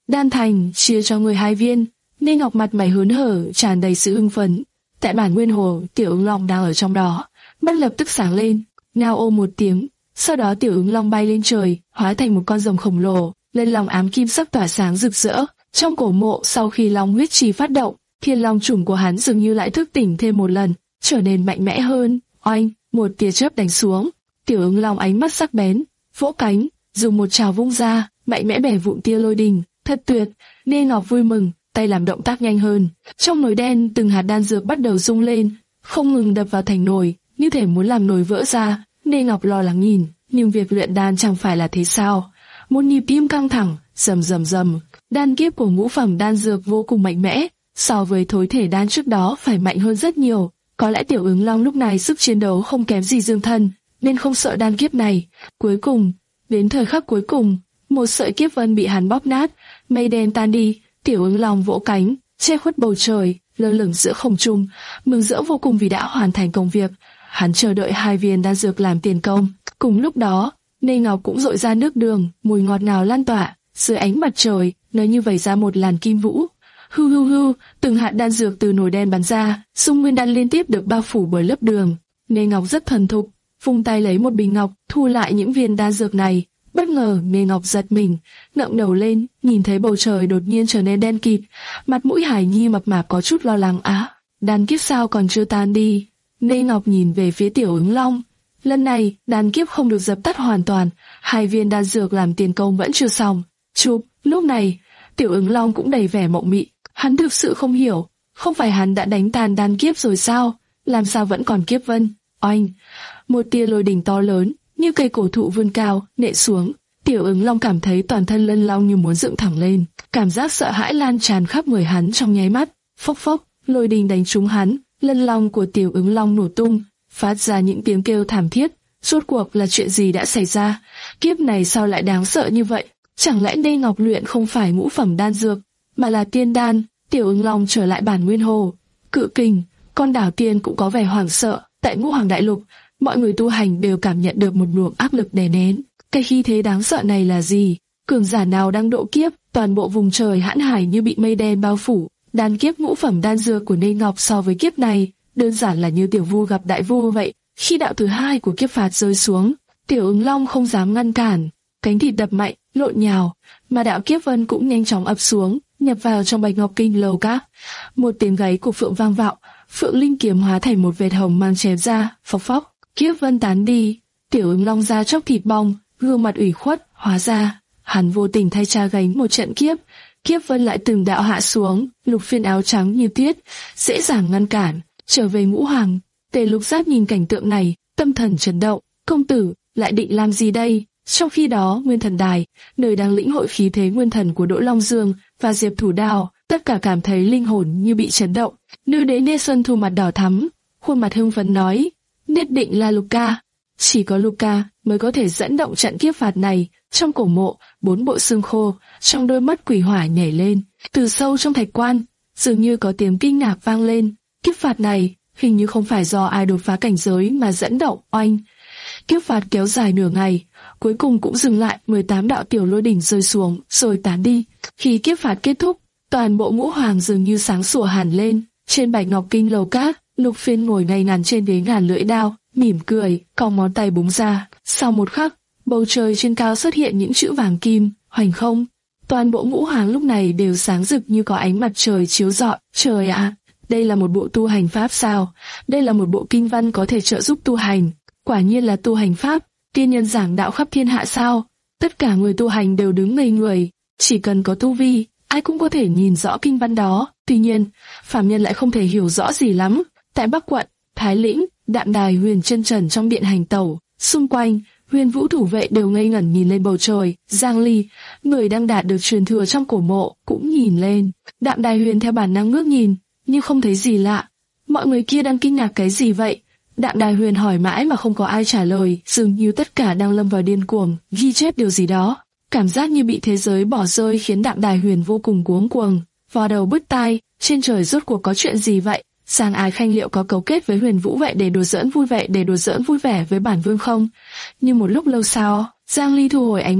đan thành, chia cho người hai viên. Nên Ngọc mặt mày hớn hở, tràn đầy sự hưng phấn. Tại bản nguyên hồ, Tiểu Ứng Long đang ở trong đó, mắt lập tức sáng lên, ngao ô một tiếng. Sau đó Tiểu Ứng Long bay lên trời, hóa thành một con rồng khổng lồ, lên lòng ám kim sắc tỏa sáng rực rỡ. Trong cổ mộ, sau khi long huyết trì phát động, thiên long chủng của hắn dường như lại thức tỉnh thêm một lần, trở nên mạnh mẽ hơn. Oanh, một tia chớp đánh xuống. Tiểu Ứng Long ánh mắt sắc bén, vỗ cánh, dùng một trào vung ra, mạnh mẽ bẻ vụn tia lôi đình. Thật tuyệt. Nên Ngọc vui mừng, tay làm động tác nhanh hơn. Trong nồi đen, từng hạt đan dược bắt đầu rung lên, không ngừng đập vào thành nồi, như thể muốn làm nồi vỡ ra. Nên Ngọc lo lắng nhìn, nhưng việc luyện đan chẳng phải là thế sao? Một nhịp tim căng thẳng, rầm rầm rầm. Đan kiếp của ngũ phẩm đan dược vô cùng mạnh mẽ, so với thối thể đan trước đó phải mạnh hơn rất nhiều. Có lẽ Tiểu Ứng Long lúc này sức chiến đấu không kém gì Dương Thân, nên không sợ đan kiếp này. Cuối cùng, đến thời khắc cuối cùng, một sợi kiếp vân bị hắn bóp nát, mây đen tan đi. Tiểu Ứng Long vỗ cánh, che khuất bầu trời, lơ lửng giữa không trung, mừng rỡ vô cùng vì đã hoàn thành công việc. Hắn chờ đợi hai viên đan dược làm tiền công. Cùng lúc đó, Nê Ngọc cũng dội ra nước đường, mùi ngọt ngào lan tỏa dưới ánh mặt trời, nơi như vẩy ra một làn kim vũ. Hư hư hư, từng hạt đan dược từ nồi đen bắn ra, xung nguyên đan liên tiếp được bao phủ bởi lớp đường. Nê Ngọc rất thuần thục, vung tay lấy một bình ngọc, thu lại những viên đan dược này. Bất ngờ, Nê Ngọc giật mình, ngẩng đầu lên, nhìn thấy bầu trời đột nhiên trở nên đen kịt, mặt mũi Hải Nhi mập mạp có chút lo lắng. Á, đan kiếp sao còn chưa tan đi? Nê Ngọc nhìn về phía Tiểu Ứng Long. Lần này, đan kiếp không được dập tắt hoàn toàn, hai viên đan dược làm tiền công vẫn chưa xong. Chụp, lúc này, Tiểu Ứng Long cũng đầy vẻ mộng mị. Hắn thực sự không hiểu, không phải hắn đã đánh tàn đan kiếp rồi sao? Làm sao vẫn còn kiếp vân? Oanh, một tia lôi đình to lớn, như cây cổ thụ vươn cao, nện xuống. Tiểu Ứng Long cảm thấy toàn thân lân long như muốn dựng thẳng lên, cảm giác sợ hãi lan tràn khắp người hắn trong nháy mắt. Phốc phốc, lôi đình đánh trúng hắn, lân long của Tiểu Ứng Long nổ tung, phát ra những tiếng kêu thảm thiết. Rốt cuộc là chuyện gì đã xảy ra? Kiếp này sao lại đáng sợ như vậy? Chẳng lẽ Nê Ngọc luyện không phải ngũ phẩm đan dược, mà là tiên đan? Tiểu Ứng Long trở lại bản nguyên hồ. Cự Kình, con đảo tiên cũng có vẻ hoảng sợ. Tại Ngũ Hoàng Đại Lục, mọi người tu hành đều cảm nhận được một luồng áp lực đè nén. Cái khí thế đáng sợ này là gì? Cường giả nào đang độ kiếp? Toàn bộ vùng trời hãn hải như bị mây đen bao phủ. Đan kiếp ngũ phẩm đan dược của Nê Ngọc so với kiếp này, đơn giản là như tiểu vu gặp đại vu vậy. Khi đạo thứ hai của kiếp phạt rơi xuống, Tiểu Ứng Long không dám ngăn cản, cánh thịt đập mạnh, lộn nhào, mà đạo kiếp vân cũng nhanh chóng ập xuống, nhập vào trong bạch ngọc kinh lầu các. Một tiếng gáy của phượng vang vọng, phượng linh kiếm hóa thành một vệt hồng mang chém ra, phốc phốc, kiếp vân tán đi. Tiểu Ứng Long da chóc thịt bong, gương mặt ủy khuất, hóa ra hắn vô tình thay cha gánh một trận kiếp. Kiếp vân lại từng đạo hạ xuống, Lục Phiên áo trắng như tuyết, dễ dàng ngăn cản. Trở về Ngũ Hoàng, Tề Lục Giác nhìn cảnh tượng này, tâm thần chấn động. Công tử lại định làm gì đây? Trong khi đó, Nguyên Thần Đài, nơi đang lĩnh hội khí thế nguyên thần của Đỗ Long Dương và Diệp Thủ Đào, tất cả cảm thấy linh hồn như bị chấn động. Nữ đế Nê Xuân Thu mặt đỏ thắm, khuôn mặt hưng phấn nói: nhất định là Luca, chỉ có Luca mới có thể dẫn động trận kiếp phạt này. Trong cổ mộ, bốn bộ xương khô, trong đôi mắt quỷ hỏa nhảy lên. Từ sâu trong thạch quan, dường như có tiếng kinh ngạc vang lên. Kiếp phạt này hình như không phải do ai đột phá cảnh giới mà dẫn động. Oanh, kiếp phạt kéo dài nửa ngày, cuối cùng cũng dừng lại. mười tám đạo tiểu lôi đỉnh rơi xuống rồi tán đi. Khi kiếp phạt kết thúc, toàn bộ Ngũ Hoàng dường như sáng sủa hẳn lên. Trên bạch ngọc kinh lầu các, Lục Phiên ngồi ngay ngắn trên ghế ngàn lưỡi đao, mỉm cười, cong ngón tay búng ra. Sau một khắc, bầu trời trên cao xuất hiện những chữ vàng kim, hoành không. Toàn bộ Ngũ Hoàng lúc này đều sáng rực như có ánh mặt trời chiếu rọi. Trời ạ, đây là một bộ tu hành pháp sao? Đây là một bộ kinh văn có thể trợ giúp tu hành. Quả nhiên là tu hành pháp, tiên nhân giảng đạo khắp thiên hạ sao? Tất cả người tu hành đều đứng ngây người, chỉ cần có tu vi, ai cũng có thể nhìn rõ kinh văn đó. Tuy nhiên, phàm nhân lại không thể hiểu rõ gì lắm. Tại Bắc quận, Thái Lĩnh, Đạm Đài Huyền chân trần trong điện hành tẩu, xung quanh, Huyền Vũ thủ vệ đều ngây ngẩn nhìn lên bầu trời. Giang Ly, người đang đạt được truyền thừa trong cổ mộ, cũng nhìn lên. Đạm Đài Huyền theo bản năng ngước nhìn, nhưng không thấy gì lạ. Mọi người kia đang kinh ngạc cái gì vậy? Đạm Đài Huyền hỏi mãi mà không có ai trả lời, dường như tất cả đang lâm vào điên cuồng, ghi chép điều gì đó. Cảm giác như bị thế giới bỏ rơi khiến Đạm Đài Huyền vô cùng cuống cuồng, vò đầu bứt tai. Trên trời rốt cuộc có chuyện gì vậy? Giang Ái Khanh liệu có cấu kết với Huyền Vũ vậy để đùa giỡn vui vẻ để đùa giỡn vui vẻ với bản vương không? Nhưng một lúc lâu sau, Giang Ly thu hồi ánh mắt,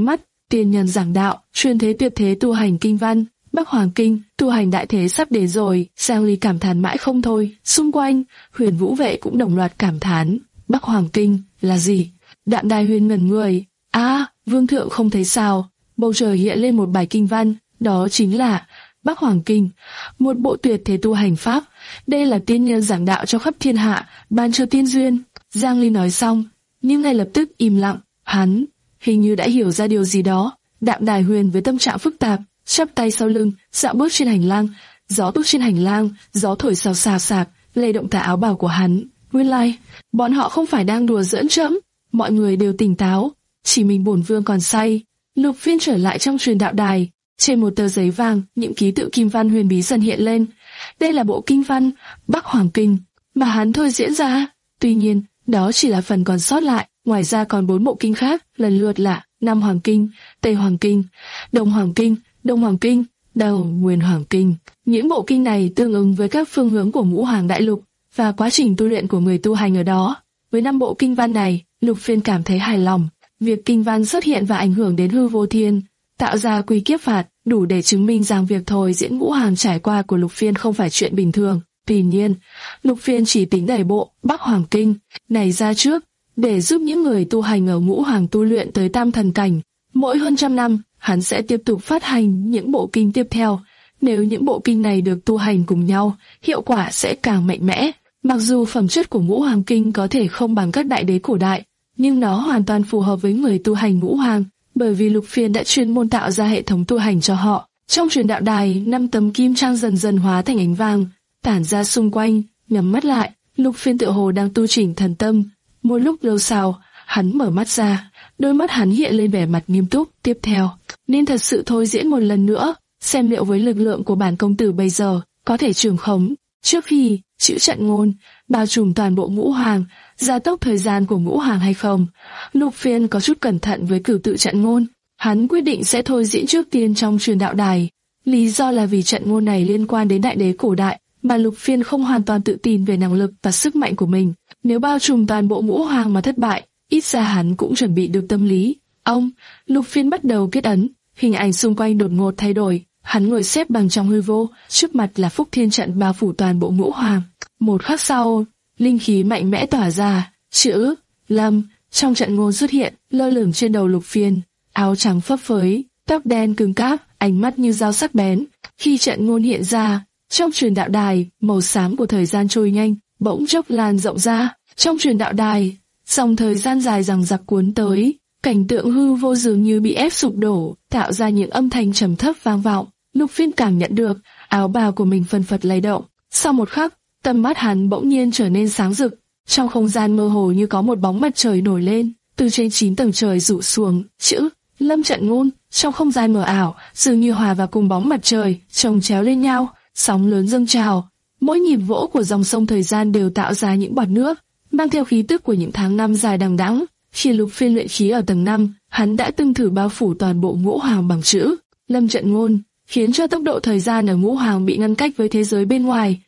Tiên nhân giảng đạo, truyền thế tuyệt thế tu hành kinh văn, Bắc Hoàng Kinh, tu hành đại thế sắp đến rồi. Giang Ly cảm thán mãi không thôi. Xung quanh, Huyền Vũ vệ cũng đồng loạt cảm thán. Bắc Hoàng Kinh là gì? Đạm Đài Huyền ngẩn người. À, vương thượng không thấy sao? Bầu trời hiện lên một bài kinh văn, đó chính là Bắc Hoàng Kinh, một bộ tuyệt thế tu hành pháp. Đây là tiên nhân giảng đạo cho khắp thiên hạ, ban cho tiên duyên. Giang Ly nói xong, nhưng ngay lập tức im lặng. Hắn hình như đã hiểu ra điều gì đó. Đạm Đài Huyền với tâm trạng phức tạp, chắp tay sau lưng, dạo bước trên hành lang. Gió bước trên hành lang, gió thổi xào xạc xạc, lay động tà áo bào của hắn. Nguyên lai, bọn họ không phải đang đùa giỡn trẫm, mọi người đều tỉnh táo, chỉ mình bổn vương còn say. Lục Phiên trở lại trong truyền đạo đài, trên một tờ giấy vàng, những ký tự kim văn huyền bí dần hiện lên. Đây là bộ kinh văn Bắc Hoàng Kinh mà hắn thôi diễn ra. Tuy nhiên, đó chỉ là phần còn sót lại, ngoài ra còn bốn bộ kinh khác, lần lượt là Nam Hoàng Kinh, Tây Hoàng Kinh, Đông Hoàng Kinh, Đông Hoàng Kinh, Đầu Nguyên Hoàng Kinh. Những bộ kinh này tương ứng với các phương hướng của Ngũ Hoàng Đại Lục và quá trình tu luyện của người tu hành ở đó. Với năm bộ kinh văn này, Lục Phiên cảm thấy hài lòng. Việc kinh văn xuất hiện và ảnh hưởng đến hư vô thiên, tạo ra quy kiếp phạt, đủ để chứng minh rằng việc thôi diễn Ngũ Hoàng trải qua của Lục Phiên không phải chuyện bình thường. Tuy nhiên, Lục Phiên chỉ tính đẩy bộ Bắc Hoàng Kinh này ra trước, để giúp những người tu hành ở Ngũ Hoàng tu luyện tới tam thần cảnh. Mỗi hơn trăm năm, hắn sẽ tiếp tục phát hành những bộ kinh tiếp theo. Nếu những bộ kinh này được tu hành cùng nhau, hiệu quả sẽ càng mạnh mẽ. Mặc dù phẩm chất của Ngũ Hoàng Kinh có thể không bằng các đại đế cổ đại, nhưng nó hoàn toàn phù hợp với người tu hành Ngũ Hoàng, bởi vì Lục Phiên đã chuyên môn tạo ra hệ thống tu hành cho họ. Trong truyền đạo đài, năm tấm kim trang dần dần hóa thành ánh vàng, tản ra xung quanh. Nhắm mắt lại, Lục Phiên tựa hồ đang tu chỉnh thần tâm. Một lúc lâu sau, hắn mở mắt ra, đôi mắt hắn hiện lên vẻ mặt nghiêm túc. Tiếp theo, nên thật sự thôi diễn một lần nữa, xem liệu với lực lượng của bản công tử bây giờ có thể trường khống trước khi chữ trận ngôn bao trùm toàn bộ Ngũ Hoàng, gia tốc thời gian của Ngũ Hoàng hay không. Lục Phiên có chút cẩn thận với cửu tự trận ngôn, hắn quyết định sẽ thôi diễn trước tiên trong truyền đạo đài. Lý do là vì trận ngôn này liên quan đến đại đế cổ đại, mà Lục Phiên không hoàn toàn tự tin về năng lực và sức mạnh của mình. Nếu bao trùm toàn bộ Ngũ Hoàng mà thất bại, ít ra hắn cũng chuẩn bị được tâm lý. Ông, Lục Phiên bắt đầu kết ấn, hình ảnh xung quanh đột ngột thay đổi. Hắn ngồi xếp bằng trong hư vô, trước mặt là Phúc Thiên trận bao phủ toàn bộ Ngũ Hoàng. Một khắc sau, linh khí mạnh mẽ tỏa ra, chữ Lâm trong trận ngôn xuất hiện, lơ lửng trên đầu Lục Phiên, áo trắng phấp phới, tóc đen cứng cáp, ánh mắt như dao sắc bén. Khi trận ngôn hiện ra, trong truyền đạo đài, màu xám của thời gian trôi nhanh, bỗng chốc lan rộng ra. Trong truyền đạo đài, dòng thời gian dài dằng dặc cuốn tới, cảnh tượng hư vô dường như bị ép sụp đổ, tạo ra những âm thanh trầm thấp vang vọng. Lục Phiên cảm nhận được áo bào của mình phần phật lay động. Sau một khắc, tầm mắt hắn bỗng nhiên trở nên sáng rực. Trong không gian mơ hồ như có một bóng mặt trời nổi lên, từ trên chín tầng trời rủ xuống, chữ Lâm trận ngôn trong không gian mờ ảo dường như hòa vào cùng bóng mặt trời, chồng chéo lên nhau, sóng lớn dâng trào. Mỗi nhịp vỗ của dòng sông thời gian đều tạo ra những bọt nước, mang theo khí tức của những tháng năm dài đằng đẵng. Khi Lục Phiên luyện khí ở tầng năm, hắn đã từng thử bao phủ toàn bộ Ngũ Hoàng bằng chữ Lâm trận ngôn, khiến cho tốc độ thời gian ở Ngũ Hoàng bị ngăn cách với thế giới bên ngoài.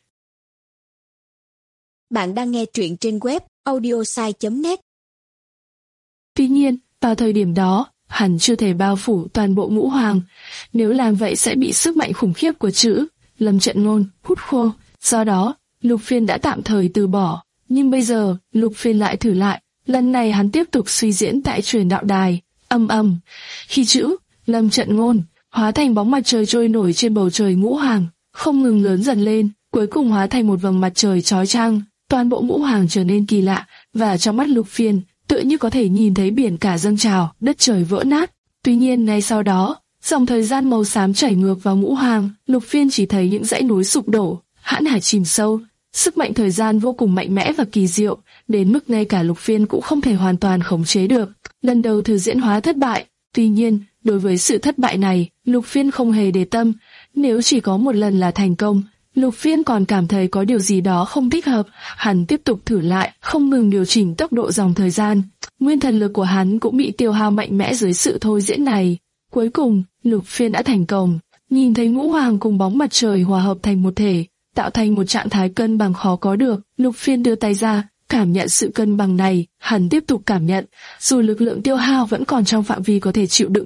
Bạn đang nghe truyện trên web audiosai chấm net. Tuy nhiên, vào thời điểm đó, hắn chưa thể bao phủ toàn bộ Ngũ Hoàng. Nếu làm vậy sẽ bị sức mạnh khủng khiếp của chữ Lâm trận ngôn hút khô. Do đó, Lục Phiên đã tạm thời từ bỏ. Nhưng bây giờ, Lục Phiên lại thử lại. Lần này hắn tiếp tục suy diễn tại truyền đạo đài. Âm ầm, khi chữ Lâm trận ngôn hóa thành bóng mặt trời trôi nổi trên bầu trời Ngũ Hoàng, không ngừng lớn dần lên, cuối cùng hóa thành một vầng mặt trời chói chang. Toàn bộ Ngũ Hoàng trở nên kỳ lạ, và trong mắt Lục Phiên, tựa như có thể nhìn thấy biển cả dâng trào, đất trời vỡ nát. Tuy nhiên ngay sau đó, dòng thời gian màu xám chảy ngược vào Ngũ Hoàng, Lục Phiên chỉ thấy những dãy núi sụp đổ, hãn hải chìm sâu. Sức mạnh thời gian vô cùng mạnh mẽ và kỳ diệu, đến mức ngay cả Lục Phiên cũng không thể hoàn toàn khống chế được. Lần đầu thử diễn hóa thất bại. Tuy nhiên, đối với sự thất bại này, Lục Phiên không hề để tâm. Nếu chỉ có một lần là thành công, Lục Phiên còn cảm thấy có điều gì đó không thích hợp. Hắn tiếp tục thử lại, không ngừng điều chỉnh tốc độ dòng thời gian. Nguyên thần lực của hắn cũng bị tiêu hao mạnh mẽ dưới sự thôi diễn này. Cuối cùng, Lục Phiên đã thành công. Nhìn thấy Ngũ Hoàng cùng bóng mặt trời hòa hợp thành một thể, tạo thành một trạng thái cân bằng khó có được. Lục Phiên đưa tay ra, cảm nhận sự cân bằng này. Hắn tiếp tục cảm nhận, dù lực lượng tiêu hao vẫn còn trong phạm vi có thể chịu đựng được.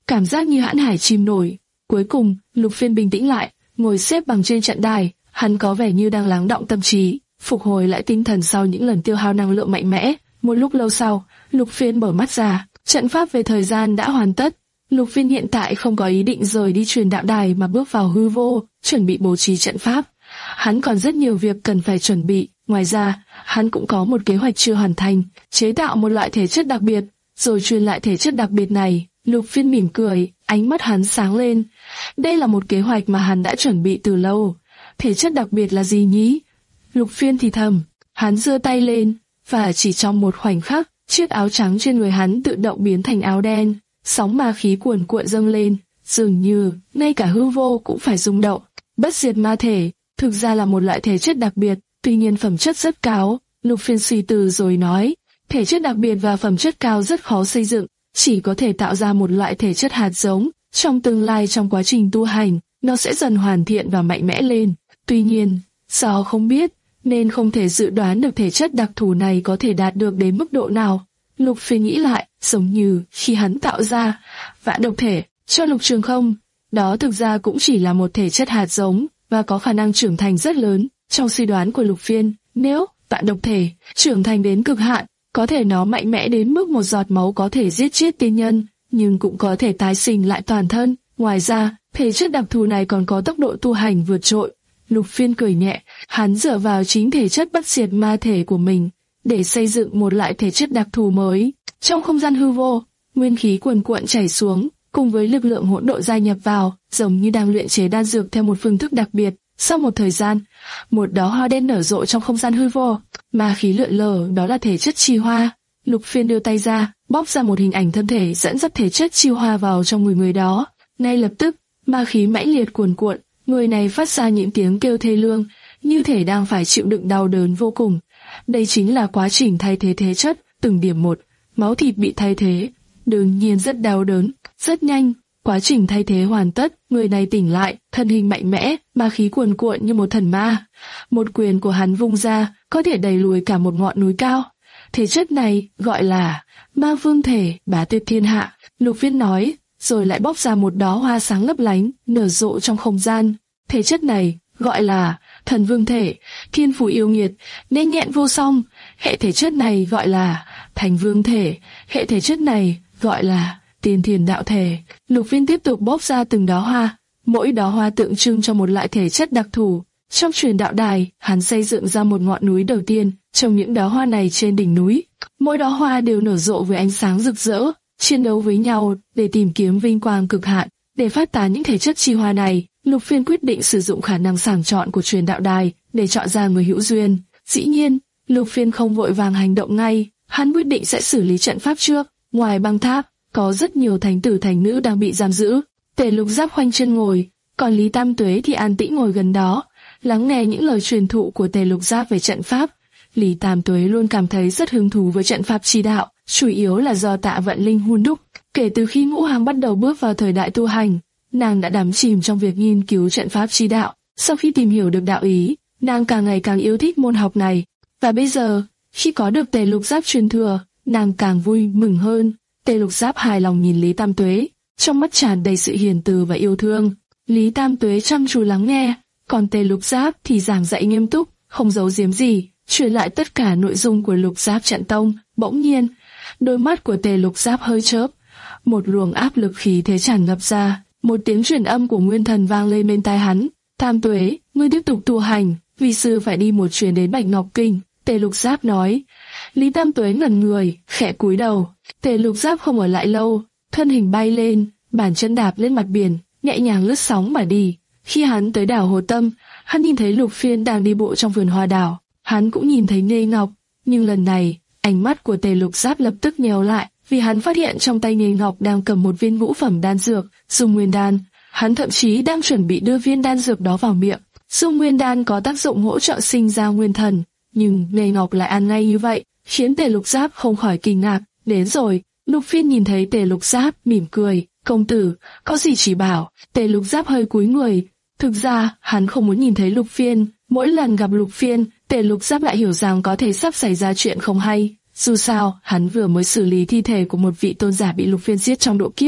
cảm giác như hãn hải chìm nổi. Cuối cùng, Lục Phiên bình tĩnh lại, ngồi xếp bằng trên trận đài, hắn có vẻ như đang lắng đọng tâm trí, phục hồi lại tinh thần sau những lần tiêu hao năng lượng mạnh mẽ. Một lúc lâu sau, Lục Phiên mở mắt ra, trận pháp về thời gian đã hoàn tất. Lục Phiên hiện tại không có ý định rời đi truyền đạo đài mà bước vào hư vô, chuẩn bị bố trí trận pháp. Hắn còn rất nhiều việc cần phải chuẩn bị. Ngoài ra, hắn cũng có một kế hoạch chưa hoàn thành, chế tạo một loại thể chất đặc biệt, rồi truyền lại thể chất đặc biệt này. Lục Phiên mỉm cười, ánh mắt hắn sáng lên. Đây là một kế hoạch mà hắn đã chuẩn bị từ lâu. Thể chất đặc biệt là gì nhỉ? Lục Phiên thì thầm. Hắn giơ tay lên, và chỉ trong một khoảnh khắc, chiếc áo trắng trên người hắn tự động biến thành áo đen. Sóng ma khí cuồn cuộn dâng lên, dường như ngay cả hư vô cũng phải rung động. Bất diệt ma thể thực ra là một loại thể chất đặc biệt, tuy nhiên phẩm chất rất cao. Lục Phiên suy tư rồi nói, thể chất đặc biệt và phẩm chất cao rất khó xây dựng, chỉ có thể tạo ra một loại thể chất hạt giống. Trong tương lai, trong quá trình tu hành, nó sẽ dần hoàn thiện và mạnh mẽ lên. Tuy nhiên, do không biết, nên không thể dự đoán được thể chất đặc thù này có thể đạt được đến mức độ nào. Lục Phiên nghĩ lại, giống như khi hắn tạo ra vạn độc thể cho Lục Trường Không, đó thực ra cũng chỉ là một thể chất hạt giống và có khả năng trưởng thành rất lớn. Trong suy đoán của Lục Phiên, nếu vạn độc thể trưởng thành đến cực hạn, có thể nó mạnh mẽ đến mức một giọt máu có thể giết chết tiên nhân, nhưng cũng có thể tái sinh lại toàn thân. Ngoài ra, thể chất đặc thù này còn có tốc độ tu hành vượt trội. Lục Phiên cười nhẹ, hắn dựa vào chính thể chất bất diệt ma thể của mình để xây dựng một loại thể chất đặc thù mới. Trong không gian hư vô, nguyên khí cuồn cuộn chảy xuống, cùng với lực lượng hỗn độn gia nhập vào, giống như đang luyện chế đan dược theo một phương thức đặc biệt. Sau một thời gian, một đóa hoa đen nở rộ trong không gian hư vô, ma khí lượn lờ, đó là thể chất chi hoa. Lục Phiên đưa tay ra, bóp ra một hình ảnh thân thể dẫn dắt thể chất chi hoa vào trong người người đó. Ngay lập tức, ma khí mãnh liệt cuồn cuộn, người này phát ra những tiếng kêu thê lương, như thể đang phải chịu đựng đau đớn vô cùng. Đây chính là quá trình thay thế thể chất, từng điểm một, máu thịt bị thay thế, đương nhiên rất đau đớn. Rất nhanh, quá trình thay thế hoàn tất, người này tỉnh lại, thân hình mạnh mẽ, ma khí cuồn cuộn như một thần ma. Một quyền của hắn vung ra, có thể đẩy lùi cả một ngọn núi cao. Thể chất này gọi là ma vương thể, bá tuyệt thiên hạ. Lục Phiên nói, rồi lại bóp ra một đóa hoa sáng lấp lánh, nở rộ trong không gian. Thể chất này gọi là thần vương thể, thiên phú yêu nghiệt, nhanh nhẹn vô song. Hệ thể chất này gọi là thành vương thể, hệ thể chất này gọi là tiên thiền đạo thể. Lục Phiên tiếp tục bóp ra từng đóa hoa, mỗi đóa hoa tượng trưng cho một loại thể chất đặc thù. Trong truyền đạo đài, hắn xây dựng ra một ngọn núi đầu tiên, trồng những đóa hoa này trên đỉnh núi. Mỗi đóa hoa đều nở rộ với ánh sáng rực rỡ, chiến đấu với nhau để tìm kiếm vinh quang cực hạn. Để phát tán những thể chất chi hoa này, Lục Phiên quyết định sử dụng khả năng sàng chọn của truyền đạo đài để chọn ra người hữu duyên. Dĩ nhiên, Lục Phiên không vội vàng hành động ngay, hắn quyết định sẽ xử lý trận pháp trước. Ngoài băng tháp, có rất nhiều thánh tử thánh nữ đang bị giam giữ. Tề Lục Giáp khoanh chân ngồi, còn Lý Tam Tuế thì an tĩnh ngồi gần đó, lắng nghe những lời truyền thụ của Tề Lục Giáp về trận pháp. Lý Tam Tuế luôn cảm thấy rất hứng thú với trận pháp chi đạo, chủ yếu là do Tạ Vận Linh hun đúc. Kể từ khi Ngũ Hoàng bắt đầu bước vào thời đại tu hành, nàng đã đắm chìm trong việc nghiên cứu trận pháp chi đạo. Sau khi tìm hiểu được đạo ý, nàng càng ngày càng yêu thích môn học này. Và bây giờ, khi có được Tề Lục Giáp truyền thừa, nàng càng vui mừng hơn. Tề Lục Giáp hài lòng nhìn Lý Tam Tuế, trong mắt tràn đầy sự hiền từ và yêu thương. Lý Tam Tuế chăm chú lắng nghe, còn Tề Lục Giáp thì giảng dạy nghiêm túc, không giấu giếm gì, truyền lại tất cả nội dung của Lục Giáp trận tông. Bỗng nhiên, đôi mắt của Tề Lục Giáp hơi chớp, một luồng áp lực khí thế tràn ngập ra. Một tiếng truyền âm của Nguyên Thần vang lên bên tai hắn. Tam Tuế, ngươi tiếp tục tu hành, vi sư phải đi một chuyến đến Bạch Ngọc Kinh. Tề Lục Giáp nói. Lý Tam Tuế ngẩn người, khẽ cúi đầu. Tề Lục Giáp không ở lại lâu, thân hình bay lên, bàn chân đạp lên mặt biển, nhẹ nhàng lướt sóng mà đi. Khi hắn tới đảo Hồ Tâm, hắn nhìn thấy Lục Phiên đang đi bộ trong vườn hoa đảo. Hắn cũng nhìn thấy Nghê Ngọc, nhưng lần này, ánh mắt của Tề Lục Giáp lập tức nheo lại, vì hắn phát hiện trong tay Nghê Ngọc đang cầm một viên ngũ phẩm đan dược, Dung Nguyên Đan. Hắn thậm chí đang chuẩn bị đưa viên đan dược đó vào miệng. Dung Nguyên Đan có tác dụng hỗ trợ sinh ra nguyên thần, nhưng Nghê Ngọc lại ăn ngay như vậy, khiến Tề Lục Giáp không khỏi kinh ngạc. Đến rồi, Lục Phiên nhìn thấy Tề Lục Giáp, mỉm cười. Công tử, có gì chỉ bảo. Tề Lục Giáp hơi cúi người. Thực ra, hắn không muốn nhìn thấy Lục Phiên. Mỗi lần gặp Lục Phiên, Tề Lục Giáp lại hiểu rằng có thể sắp xảy ra chuyện không hay. Dù sao, hắn vừa mới xử lý thi thể của một vị tôn giả bị Lục Phiên giết trong độ kiếp.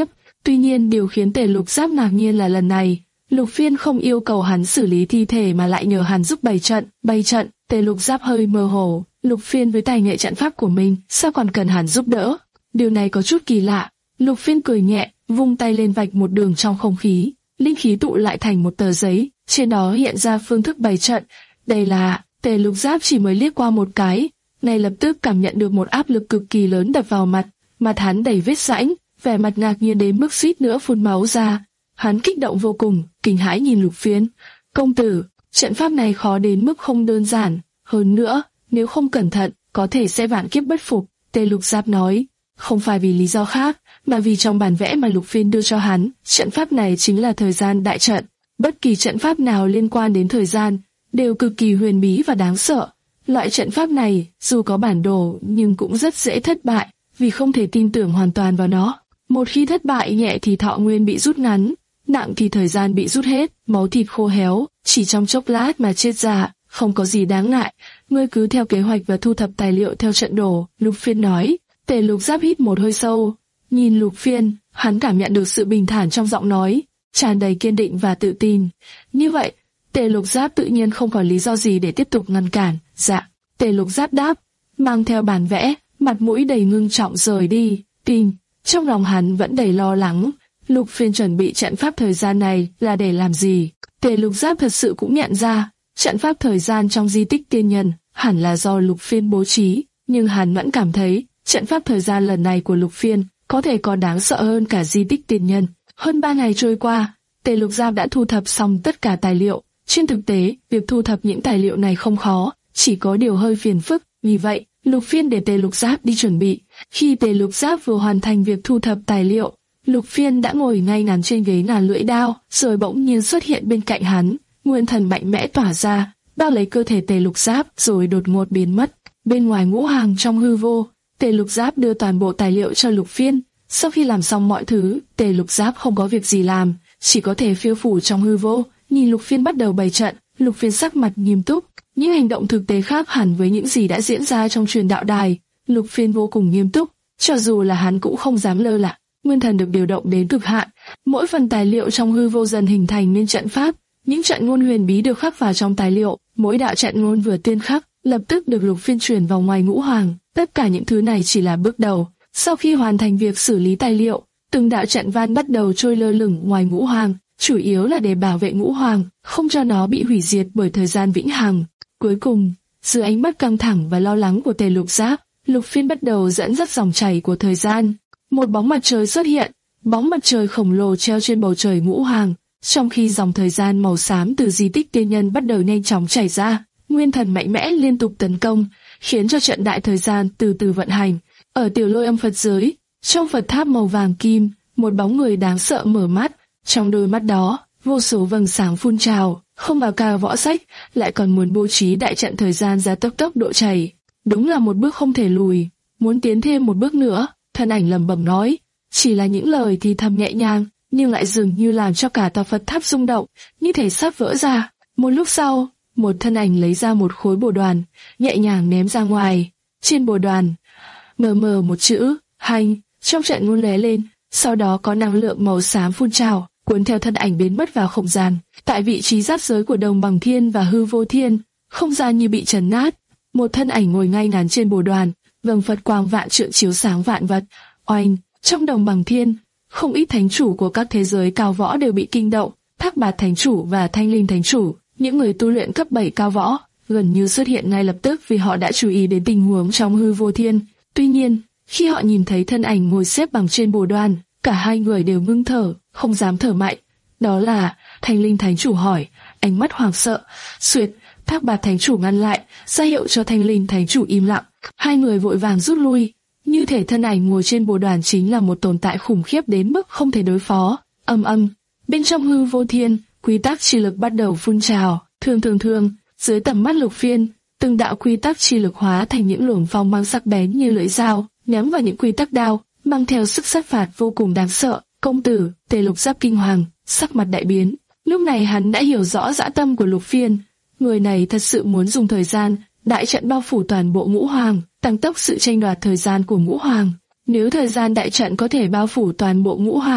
Tuy nhiên điều khiến Tề Lục Giáp ngạc nhiên là lần này, Lục Phiên không yêu cầu hắn xử lý thi thể mà lại nhờ hắn giúp bày trận. Bày trận, Tề Lục Giáp hơi mơ hồ. Lục Phiên với tài nghệ trận pháp của mình, sao còn cần hắn giúp đỡ? Điều này có chút kỳ lạ. Lục Phiên cười nhẹ, vung tay lên vạch một đường trong không khí, linh khí tụ lại thành một tờ giấy, trên đó hiện ra phương thức bày trận. Đây là, Tề Lục Giáp chỉ mới liếc qua một cái, ngay lập tức cảm nhận được một áp lực cực kỳ lớn đập vào mặt, mặt hắn đầy vết rãnh, vẻ mặt ngạc nhiên đến mức suýt nữa phun máu ra. Hắn kích động vô cùng, kinh hãi nhìn Lục Phiên. Công tử, trận pháp này khó đến mức không đơn giản, hơn nữa, nếu không cẩn thận, có thể sẽ vạn kiếp bất phục. Tề Lục Giáp nói, không phải vì lý do khác, mà vì trong bản vẽ mà Lục Phiên đưa cho hắn, trận pháp này chính là thời gian đại trận. Bất kỳ trận pháp nào liên quan đến thời gian, đều cực kỳ huyền bí và đáng sợ. Loại trận pháp này, dù có bản đồ, nhưng cũng rất dễ thất bại, vì không thể tin tưởng hoàn toàn vào nó. Một khi thất bại, nhẹ thì thọ nguyên bị rút ngắn, nặng thì thời gian bị rút hết, máu thịt khô héo, chỉ trong chốc lát mà chết ra, không có gì đáng ngại. Ngươi cứ theo kế hoạch và thu thập tài liệu theo trận đồ, Lục Phiên nói. Tề Lục Giáp hít một hơi sâu, nhìn Lục Phiên, hắn cảm nhận được sự bình thản trong giọng nói, tràn đầy kiên định và tự tin. Như vậy, Tề Lục Giáp tự nhiên không có lý do gì để tiếp tục ngăn cản. Dạ, Tề Lục Giáp đáp, mang theo bản vẽ, mặt mũi đầy ngưng trọng rời đi. Tin, trong lòng hắn vẫn đầy lo lắng. Lục Phiên chuẩn bị trận pháp thời gian này là để làm gì? Tề Lục Giáp thật sự cũng nhận ra, trận pháp thời gian trong di tích tiên nhân hẳn là do Lục Phiên bố trí, nhưng hắn vẫn cảm thấy trận pháp thời gian lần này của Lục Phiên có thể còn đáng sợ hơn cả di tích tiên nhân. Hơn ba ngày trôi qua, Tề Lục Giáp đã thu thập xong tất cả tài liệu. Trên thực tế, việc thu thập những tài liệu này không khó, chỉ có điều hơi phiền phức. Vì vậy, Lục Phiên để Tề Lục Giáp đi chuẩn bị. Khi Tề Lục Giáp vừa hoàn thành việc thu thập tài liệu, Lục Phiên đã ngồi ngay ngắn trên ghế ngàn lưỡi đao, rồi bỗng nhiên xuất hiện bên cạnh hắn. Nguyên thần mạnh mẽ tỏa ra, bao lấy cơ thể Tề Lục Giáp, rồi đột ngột biến mất. Bên ngoài ngũ hàng trong hư vô, Tề Lục Giáp đưa toàn bộ tài liệu cho Lục Phiên. Sau khi làm xong mọi thứ, Tề Lục Giáp không có việc gì làm, chỉ có thể phiêu phù trong hư vô, nhìn Lục Phiên bắt đầu bày trận. Lục Phiên sắc mặt nghiêm túc, những hành động thực tế khác hẳn với những gì đã diễn ra trong truyền đạo đài. Lục Phiên vô cùng nghiêm túc, cho dù là hắn cũng không dám lơ là. Nguyên thần được điều động đến cực hạn, mỗi phần tài liệu trong hư vô dần hình thành nên trận pháp. Những trận ngôn huyền bí được khắc vào trong tài liệu, mỗi đạo trận ngôn vừa tiên khắc, lập tức được Lục Phiên truyền vào ngoài ngũ hoàng. Tất cả những thứ này chỉ là bước đầu. Sau khi hoàn thành việc xử lý tài liệu, từng đạo trận văn bắt đầu trôi lơ lửng ngoài ngũ hoàng, chủ yếu là để bảo vệ ngũ hoàng, không cho nó bị hủy diệt bởi thời gian vĩnh hằng. Cuối cùng, dưới ánh mắt căng thẳng và lo lắng của Tề Lục Giáp, Lục Phiên bắt đầu dẫn dắt dòng chảy của thời gian. Một bóng mặt trời xuất hiện, bóng mặt trời khổng lồ treo trên bầu trời ngũ hoàng, trong khi dòng thời gian màu xám từ di tích tiên nhân bắt đầu nhanh chóng chảy ra. Nguyên thần mạnh mẽ liên tục tấn công, khiến cho trận đại thời gian từ từ vận hành. Ở tiểu lôi âm Phật giới, trong Phật tháp màu vàng kim, một bóng người đáng sợ mở mắt, trong đôi mắt đó, vô số vầng sáng phun trào, không vào cao võ sách, lại còn muốn bố trí đại trận thời gian ra tốc tốc độ chảy. Đúng là một bước không thể lùi, muốn tiến thêm một bước nữa, thân ảnh lẩm bẩm nói, chỉ là những lời thì thầm nhẹ nhàng, nhưng lại dường như làm cho cả tòa Phật tháp rung động, như thể sắp vỡ ra. Một lúc sau, một thân ảnh lấy ra một khối bồ đoàn, nhẹ nhàng ném ra ngoài. Trên bồ đoàn, mờ mờ một chữ, hành, trong trận ngôn lóe lên, sau đó có năng lượng màu xám phun trào, cuốn theo thân ảnh biến mất vào không gian. Tại vị trí giáp giới của Đồng Bằng Thiên và Hư Vô Thiên, không gian như bị trấn nát. Một thân ảnh ngồi ngay ngắn trên bồ đoàn, vầng Phật quang vạn trượng chiếu sáng vạn vật. Oanh, trong Đồng Bằng Thiên, không ít thánh chủ của các thế giới cao võ đều bị kinh động. Thác Bạt thánh chủ và Thanh Linh thánh chủ, những người tu luyện cấp bảy cao võ, gần như xuất hiện ngay lập tức vì họ đã chú ý đến tình huống trong Hư Vô Thiên. Tuy nhiên, khi họ nhìn thấy thân ảnh ngồi xếp bằng trên bồ đoàn, cả hai người đều ngưng thở, không dám thở mạnh. Đó là, Thanh Linh thánh chủ hỏi, ánh mắt hoảng sợ. Xuyệt, Thác Bạt thánh chủ ngăn lại, ra hiệu cho Thanh Linh thánh chủ im lặng. Hai người vội vàng rút lui, như thể thân ảnh ngồi trên bồ đoàn chính là một tồn tại khủng khiếp đến mức không thể đối phó. Âm âm, bên trong Hư Vô Thiên, quy tắc chi lực bắt đầu phun trào. Thương thương thương, dưới tầm mắt Lục Phiên, từng đạo quy tắc chi lực hóa thành những luồng phong mang sắc bén như lưỡi dao, nhắm vào những quy tắc đao, mang theo sức sát phạt vô cùng đáng sợ. Công tử, Tề Lục Giáp kinh hoàng, sắc mặt đại biến. Lúc này hắn đã hiểu rõ dã tâm của Lục Phiên. Người này thật sự muốn dùng thời gian đại trận bao phủ toàn bộ ngũ hoàng, tăng tốc sự tranh đoạt thời gian của ngũ hoàng. Nếu thời gian đại trận có thể bao phủ toàn bộ ngũ hoàng,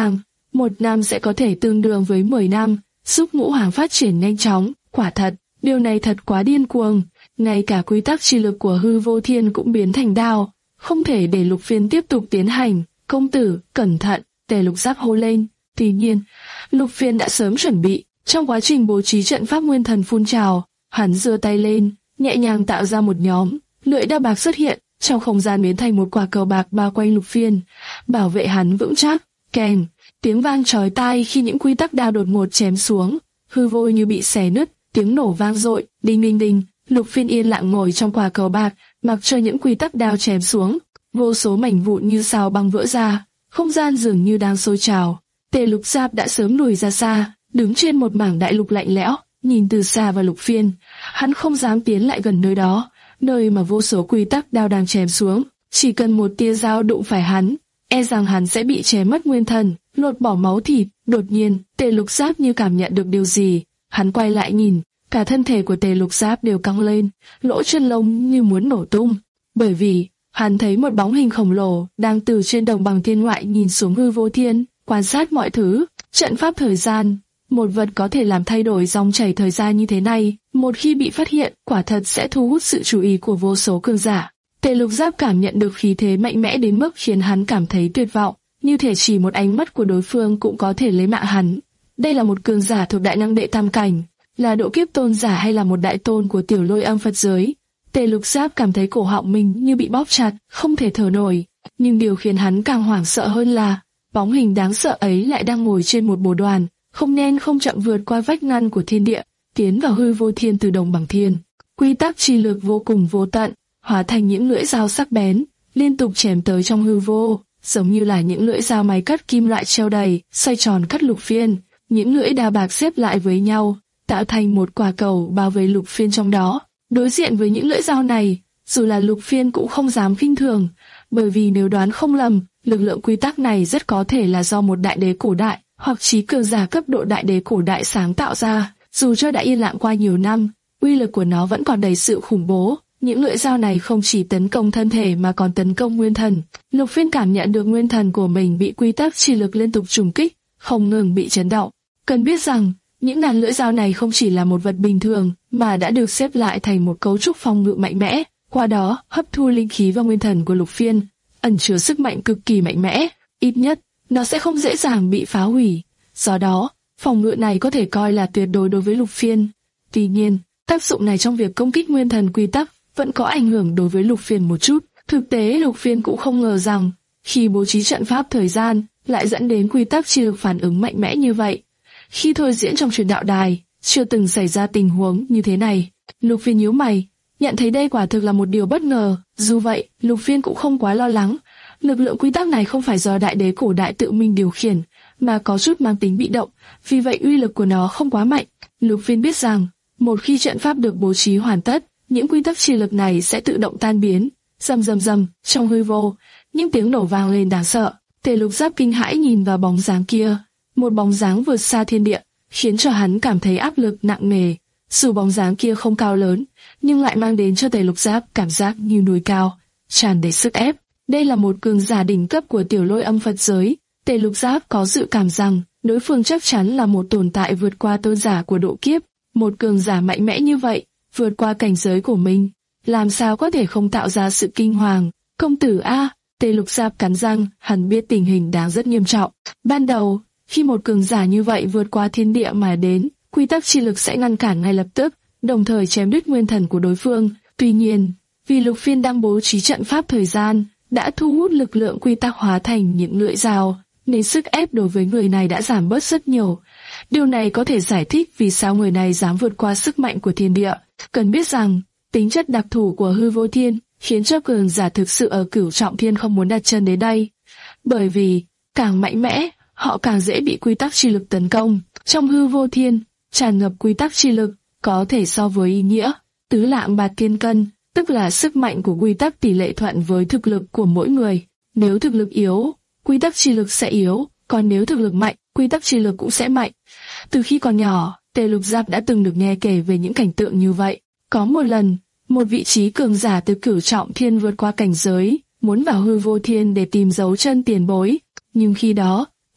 một năm sẽ có thể tương đương với mười năm, giúp ngũ hoàng phát triển nhanh chóng. Quả thật, điều này thật quá điên cuồng. Ngay cả quy tắc chi lực của hư vô thiên cũng biến thành đao, không thể để Lục Phiên tiếp tục tiến hành. Công tử, cẩn thận, Tề Lục Giáp hô lên. Tuy nhiên, Lục Phiên đã sớm chuẩn bị. Trong quá trình bố trí trận pháp nguyên thần phun trào, hắn giơ tay lên, nhẹ nhàng tạo ra một nhóm lưỡi đao bạc xuất hiện, trong không gian biến thành một quả cầu bạc bao quanh Lục Phiên, bảo vệ hắn vững chắc. Kèn, tiếng vang chói tai khi những quy tắc đao đột ngột chém xuống, hư vô như bị xé nứt, tiếng nổ vang dội, đinh đinh đinh. Lục Phiên yên lặng ngồi trong quả cầu bạc, mặc cho những quy tắc đao chém xuống, vô số mảnh vụn như sao băng vỡ ra, không gian dường như đang sôi trào. Tề Lục Giáp đã sớm lùi ra xa, đứng trên một mảng đại lục lạnh lẽo, nhìn từ xa vào Lục Phiên. Hắn không dám tiến lại gần nơi đó, nơi mà vô số quy tắc đao đang chém xuống. Chỉ cần một tia dao đụng phải hắn, e rằng hắn sẽ bị chém mất nguyên thần, lột bỏ máu thịt. Đột nhiên, Tề Lục Giáp như cảm nhận được điều gì, hắn quay lại nhìn, cả thân thể của Tề Lục Giáp đều căng lên, lỗ chân lông như muốn nổ tung, bởi vì hắn thấy một bóng hình khổng lồ đang từ trên đồng bằng thiên ngoại nhìn xuống hư vô thiên, quan sát mọi thứ. Trận pháp thời gian, một vật có thể làm thay đổi dòng chảy thời gian như thế này, một khi bị phát hiện, quả thật sẽ thu hút sự chú ý của vô số cường giả. Tề Lục Giáp cảm nhận được khí thế mạnh mẽ đến mức khiến hắn cảm thấy tuyệt vọng, như thể chỉ một ánh mắt của đối phương cũng có thể lấy mạng hắn. Đây là một cường giả thuộc đại năng đệ tam cảnh, là độ kiếp tôn giả hay là một đại tôn của tiểu lôi âm Phật giới. Tề Lục Giáp cảm thấy cổ họng mình như bị bóp chặt, không thể thở nổi. Nhưng điều khiến hắn càng hoảng sợ hơn là bóng hình đáng sợ ấy lại đang ngồi trên một bồ đoàn, không nhanh không chậm vượt qua vách ngăn của thiên địa, tiến vào hư vô thiên từ đồng bằng thiên. Quy tắc chi lực vô cùng vô tận, hóa thành những lưỡi dao sắc bén, liên tục chém tới trong hư vô, giống như là những lưỡi dao máy cắt kim loại treo đầy, xoay tròn cắt Lục Phiên. Những lưỡi đao bạc xếp lại với nhau, tạo thành một quả cầu bao vây Lục Phiên trong đó. Đối diện với những lưỡi dao này, dù là Lục Phiên cũng không dám khinh thường, bởi vì nếu đoán không lầm, lực lượng quy tắc này rất có thể là do một đại đế cổ đại hoặc trí cường giả cấp độ đại đế cổ đại sáng tạo ra. Dù cho đã yên lặng qua nhiều năm, uy lực của nó vẫn còn đầy sự khủng bố. Những lưỡi dao này không chỉ tấn công thân thể mà còn tấn công nguyên thần. Lục Phiên cảm nhận được nguyên thần của mình bị quy tắc chi lực liên tục trùng kích, không ngừng bị chấn động. Cần biết rằng, những đàn lưỡi dao này không chỉ là một vật bình thường, mà đã được xếp lại thành một cấu trúc phòng ngự mạnh mẽ, qua đó hấp thu linh khí vào nguyên thần của Lục Phiên, ẩn chứa sức mạnh cực kỳ mạnh mẽ. Ít nhất, nó sẽ không dễ dàng bị phá hủy. Do đó, phòng ngự này có thể coi là tuyệt đối đối với Lục Phiên. Tuy nhiên, tác dụng này trong việc công kích nguyên thần quy tắc vẫn có ảnh hưởng đối với Lục Phiên một chút. Thực tế, Lục Phiên cũng không ngờ rằng, khi bố trí trận pháp thời gian, lại dẫn đến quy tắc chi lực phản ứng mạnh mẽ như vậy. Khi thôi diễn trong truyền đạo đài, chưa từng xảy ra tình huống như thế này. Lục Phiên nhíu mày, nhận thấy đây quả thực là một điều bất ngờ. Dù vậy, Lục Phiên cũng không quá lo lắng. Lực lượng quy tắc này không phải do đại đế cổ đại tự mình điều khiển, mà có chút mang tính bị động, vì vậy uy lực của nó không quá mạnh. Lục Phiên biết rằng, một khi trận pháp được bố trí hoàn tất, những quy tắc chi lực này sẽ tự động tan biến. Rầm rầm rầm, trong hư vô, những tiếng nổ vang lên đáng sợ. Tề Lục Giáp kinh hãi nhìn vào bóng dáng kia, một bóng dáng vượt xa thiên địa, khiến cho hắn cảm thấy áp lực nặng nề. Dù bóng dáng kia không cao lớn, nhưng lại mang đến cho Tề Lục Giáp cảm giác như núi cao, tràn đầy sức ép. Đây là một cường giả đỉnh cấp của tiểu lôi âm Phật giới. Tề Lục Giáp có dự cảm rằng đối phương chắc chắn là một tồn tại vượt qua tôn giả của độ kiếp. Một cường giả mạnh mẽ như vậy, vượt qua cảnh giới của mình, làm sao có thể không tạo ra sự kinh hoàng. Công tử a, Tề Lục Giáp cắn răng, hắn biết tình hình đang rất nghiêm trọng. Ban đầu, khi một cường giả như vậy vượt qua thiên địa mà đến, quy tắc chi lực sẽ ngăn cản ngay lập tức, đồng thời chém đứt nguyên thần của đối phương. Tuy nhiên, vì Lục Phiên đang bố trí trận pháp thời gian, đã thu hút lực lượng quy tắc hóa thành những lưỡi dao, nên sức ép đối với người này đã giảm bớt rất nhiều. Điều này có thể giải thích vì sao người này dám vượt qua sức mạnh của thiên địa. Cần biết rằng, tính chất đặc thù của hư vô thiên khiến cho cường giả thực sự ở cửu trọng thiên không muốn đặt chân đến đây. Bởi vì, càng mạnh mẽ, họ càng dễ bị quy tắc chi lực tấn công. Trong hư vô thiên, tràn ngập quy tắc chi lực, có thể so với ý nghĩa tứ lạng bạc thiên cân, tức là sức mạnh của quy tắc tỷ lệ thuận với thực lực của mỗi người. Nếu thực lực yếu, quy tắc chi lực sẽ yếu, còn nếu thực lực mạnh, quy tắc chi lực cũng sẽ mạnh. Từ khi còn nhỏ, Tề Lục Giáp đã từng được nghe kể về những cảnh tượng như vậy. Có một lần, một vị trí cường giả từ cửu trọng thiên vượt qua cảnh giới, muốn vào hư vô thiên để tìm dấu chân tiền bối. Nhưng khi đó,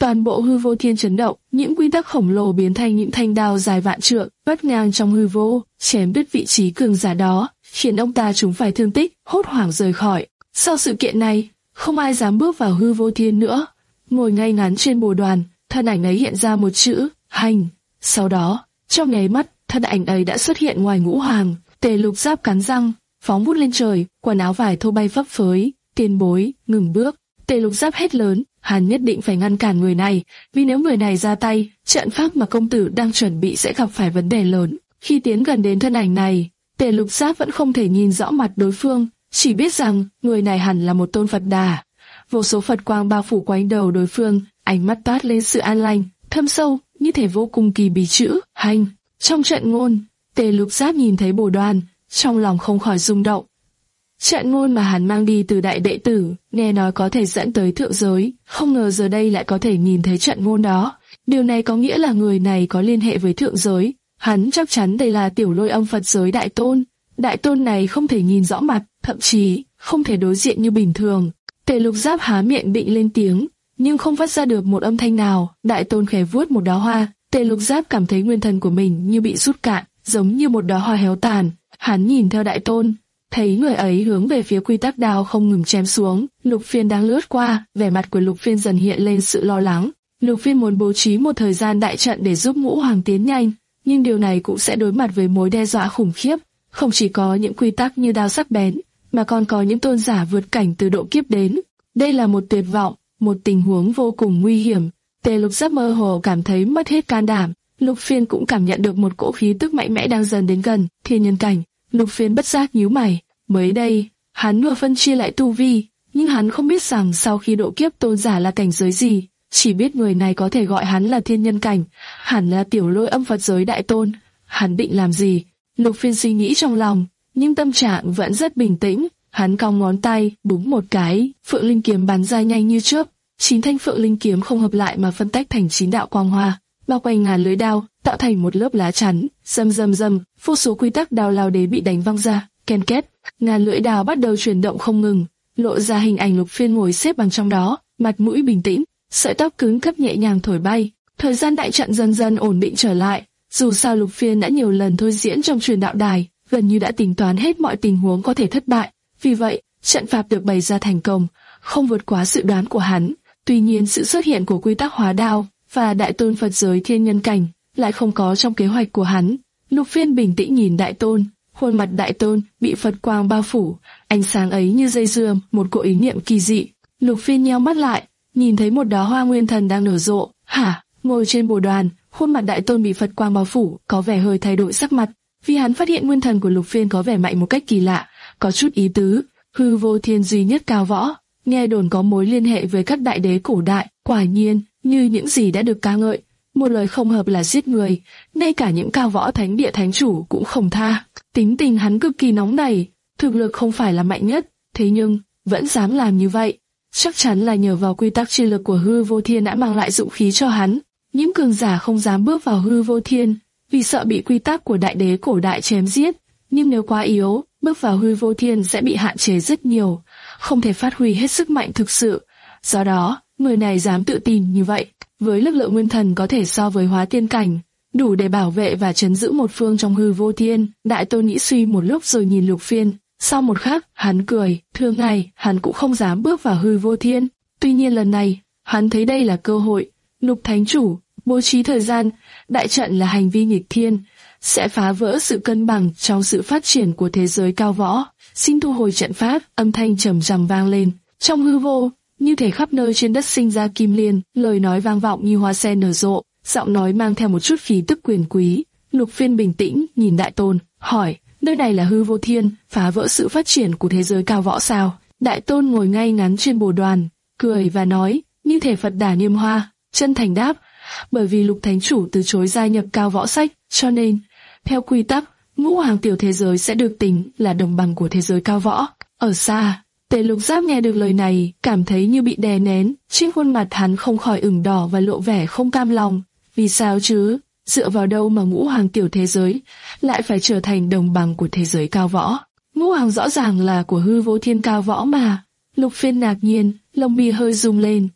toàn bộ hư vô thiên chấn động, những quy tắc khổng lồ biến thành những thanh đao dài vạn trượng, vắt ngang trong hư vô, chém đứt vị trí cường giả đó, khiến ông ta chúng phải thương tích, hốt hoảng rời khỏi. Sau sự kiện này, không ai dám bước vào hư vô thiên nữa. Ngồi ngay ngắn trên bồ đoàn, thân ảnh ấy hiện ra một chữ, hành. Sau đó, trong nháy mắt, thân ảnh ấy đã xuất hiện ngoài ngũ hoàng. Tề Lục Giáp cắn răng, phóng vút lên trời, quần áo vải thô bay phấp phới. Tiền bối, ngừng bước. Tề Lục Giáp hét lớn, hắn nhất định phải ngăn cản người này, vì nếu người này ra tay, trận pháp mà công tử đang chuẩn bị sẽ gặp phải vấn đề lớn. Khi tiến gần đến thân ảnh này, Tề Lục Giáp vẫn không thể nhìn rõ mặt đối phương, chỉ biết rằng người này hẳn là một tôn Phật Đà. Vô số Phật quang bao phủ quanh đầu đối phương, ánh mắt toát lên sự an lành, thâm sâu, như thể vô cùng kỳ bí chữ, hành. Trong trận ngôn, Tề Lục Giáp nhìn thấy bồ đoàn, trong lòng không khỏi rung động. Trận ngôn mà hắn mang đi từ đại đệ tử, nghe nói có thể dẫn tới thượng giới, không ngờ giờ đây lại có thể nhìn thấy trận ngôn đó. Điều này có nghĩa là người này có liên hệ với thượng giới, hắn chắc chắn đây là Tiểu Lôi Âm Phật giới đại tôn. Đại tôn này không thể nhìn rõ mặt, thậm chí không thể đối diện như bình thường. Tề Lục Giáp há miệng định lên tiếng, nhưng không phát ra được một âm thanh nào. Đại tôn khẽ vuốt một đóa hoa, Tề Lục Giáp cảm thấy nguyên thần của mình như bị rút cạn, giống như một đóa hoa héo tàn. Hắn nhìn theo đại tôn, thấy người ấy hướng về phía quy tắc đao không ngừng chém xuống. Lục Phiên đang lướt qua, vẻ mặt của Lục Phiên dần hiện lên sự lo lắng. Lục Phiên muốn bố trí một thời gian đại trận để giúp Ngũ Hoàng tiến nhanh, nhưng điều này cũng sẽ đối mặt với mối đe dọa khủng khiếp. Không chỉ có những quy tắc như đao sắc bén, mà còn có những tôn giả vượt cảnh từ độ kiếp đến. Đây là một tuyệt vọng, một tình huống vô cùng nguy hiểm. Tề Lục Giáp mơ hồ cảm thấy mất hết can đảm. Lục Phiên cũng cảm nhận được một cỗ khí tức mạnh mẽ đang dần đến gần thiên nhân cảnh. Lục Phiên bất giác nhíu mày. Mới đây, hắn vừa phân chia lại tu vi, nhưng hắn không biết rằng sau khi độ kiếp tôn giả là cảnh giới gì. Chỉ biết người này có thể gọi hắn là thiên nhân cảnh, hẳn là Tiểu Lôi Âm Phật giới đại tôn. Hắn định làm gì? Lục Phiên suy nghĩ trong lòng, nhưng tâm trạng vẫn rất bình tĩnh. Hắn cong ngón tay, búng một cái, Phượng Linh kiếm bắn ra nhanh như chớp. Chín thanh Phượng Linh kiếm không hợp lại mà phân tách thành chín đạo quang hoa, bao quanh ngàn lưới đao, tạo thành một lớp lá chắn. Rầm rầm rầm, vô số quy tắc đao lao đế bị đánh văng ra. Ken két, ngàn lưỡi đao bắt đầu chuyển động không ngừng, lộ ra hình ảnh Lục Phiên ngồi xếp bằng trong đó, mặt mũi bình tĩnh, sợi tóc cứng cáp nhẹ nhàng thổi bay. Thời gian đại trận dần dần ổn định trở lại. Dù sao Lục Phiên đã nhiều lần thôi diễn trong truyền đạo đài, gần như đã tính toán hết mọi tình huống có thể thất bại. Vì vậy, trận pháp được bày ra thành công, không vượt quá dự đoán của hắn. Tuy nhiên, sự xuất hiện của quy tắc hóa đao và đại tôn Phật giới thiên nhân cảnh lại không có trong kế hoạch của hắn. Lục Phiên bình tĩnh nhìn đại tôn, khuôn mặt đại tôn bị Phật quang bao phủ, ánh sáng ấy như dây dưa một cỗ ý niệm kỳ dị. Lục Phiên nheo mắt lại, nhìn thấy một đóa hoa nguyên thần đang nở rộ. Hả? Ngồi trên bồ đoàn, khuôn mặt đại tôn bị Phật quang bao phủ, có vẻ hơi thay đổi sắc mặt, vì hắn phát hiện nguyên thần của Lục Phiên có vẻ mạnh một cách kỳ lạ, có chút ý tứ. Hư vô thiên duy nhất cao võ, nghe đồn có mối liên hệ với các đại đế cổ đại, quả nhiên, như những gì đã được ca ngợi, một lời không hợp là giết người, ngay cả những cao võ thánh địa thánh chủ cũng không tha. Tính tình hắn cực kỳ nóng nảy, thực lực không phải là mạnh nhất, thế nhưng vẫn dám làm như vậy, chắc chắn là nhờ vào quy tắc chi lực của hư vô thiên đã mang lại dũng khí cho hắn. Những cường giả không dám bước vào hư vô thiên, vì sợ bị quy tắc của đại đế cổ đại chém giết, nhưng nếu quá yếu, bước vào hư vô thiên sẽ bị hạn chế rất nhiều, không thể phát huy hết sức mạnh thực sự. Do đó, người này dám tự tin như vậy, với lực lượng nguyên thần có thể so với hóa tiên cảnh, đủ để bảo vệ và trấn giữ một phương trong hư vô thiên. Đại tôn nghĩ suy một lúc rồi nhìn Lục Phiên, sau một khắc, hắn cười, thường ngày, hắn cũng không dám bước vào hư vô thiên. Tuy nhiên lần này, hắn thấy đây là cơ hội. Lục Thánh Chủ, bố trí thời gian, đại trận là hành vi nghịch thiên, sẽ phá vỡ sự cân bằng trong sự phát triển của thế giới cao võ. Xin thu hồi trận pháp, âm thanh trầm trầm vang lên. Trong hư vô, như thể khắp nơi trên đất sinh ra kim liên, lời nói vang vọng như hoa sen nở rộ, giọng nói mang theo một chút khí tức quyền quý. Lục Phiên bình tĩnh nhìn đại tôn, hỏi, nơi này là hư vô thiên, phá vỡ sự phát triển của thế giới cao võ sao? Đại tôn ngồi ngay ngắn trên bồ đoàn, cười và nói, như thể Phật đà niêm hoa, chân thành đáp, bởi vì Lục Thánh Chủ từ chối gia nhập cao võ sách, cho nên, theo quy tắc, ngũ hoàng tiểu thế giới sẽ được tính là đồng bằng của thế giới cao võ. Ở xa, Tề Lục Giáp nghe được lời này, cảm thấy như bị đè nén, trên khuôn mặt hắn không khỏi ửng đỏ và lộ vẻ không cam lòng. Vì sao chứ? Dựa vào đâu mà ngũ hoàng tiểu thế giới lại phải trở thành đồng bằng của thế giới cao võ? Ngũ hoàng rõ ràng là của hư vô thiên cao võ mà. Lục Phiên ngạc nhiên, lông mi hơi rung lên.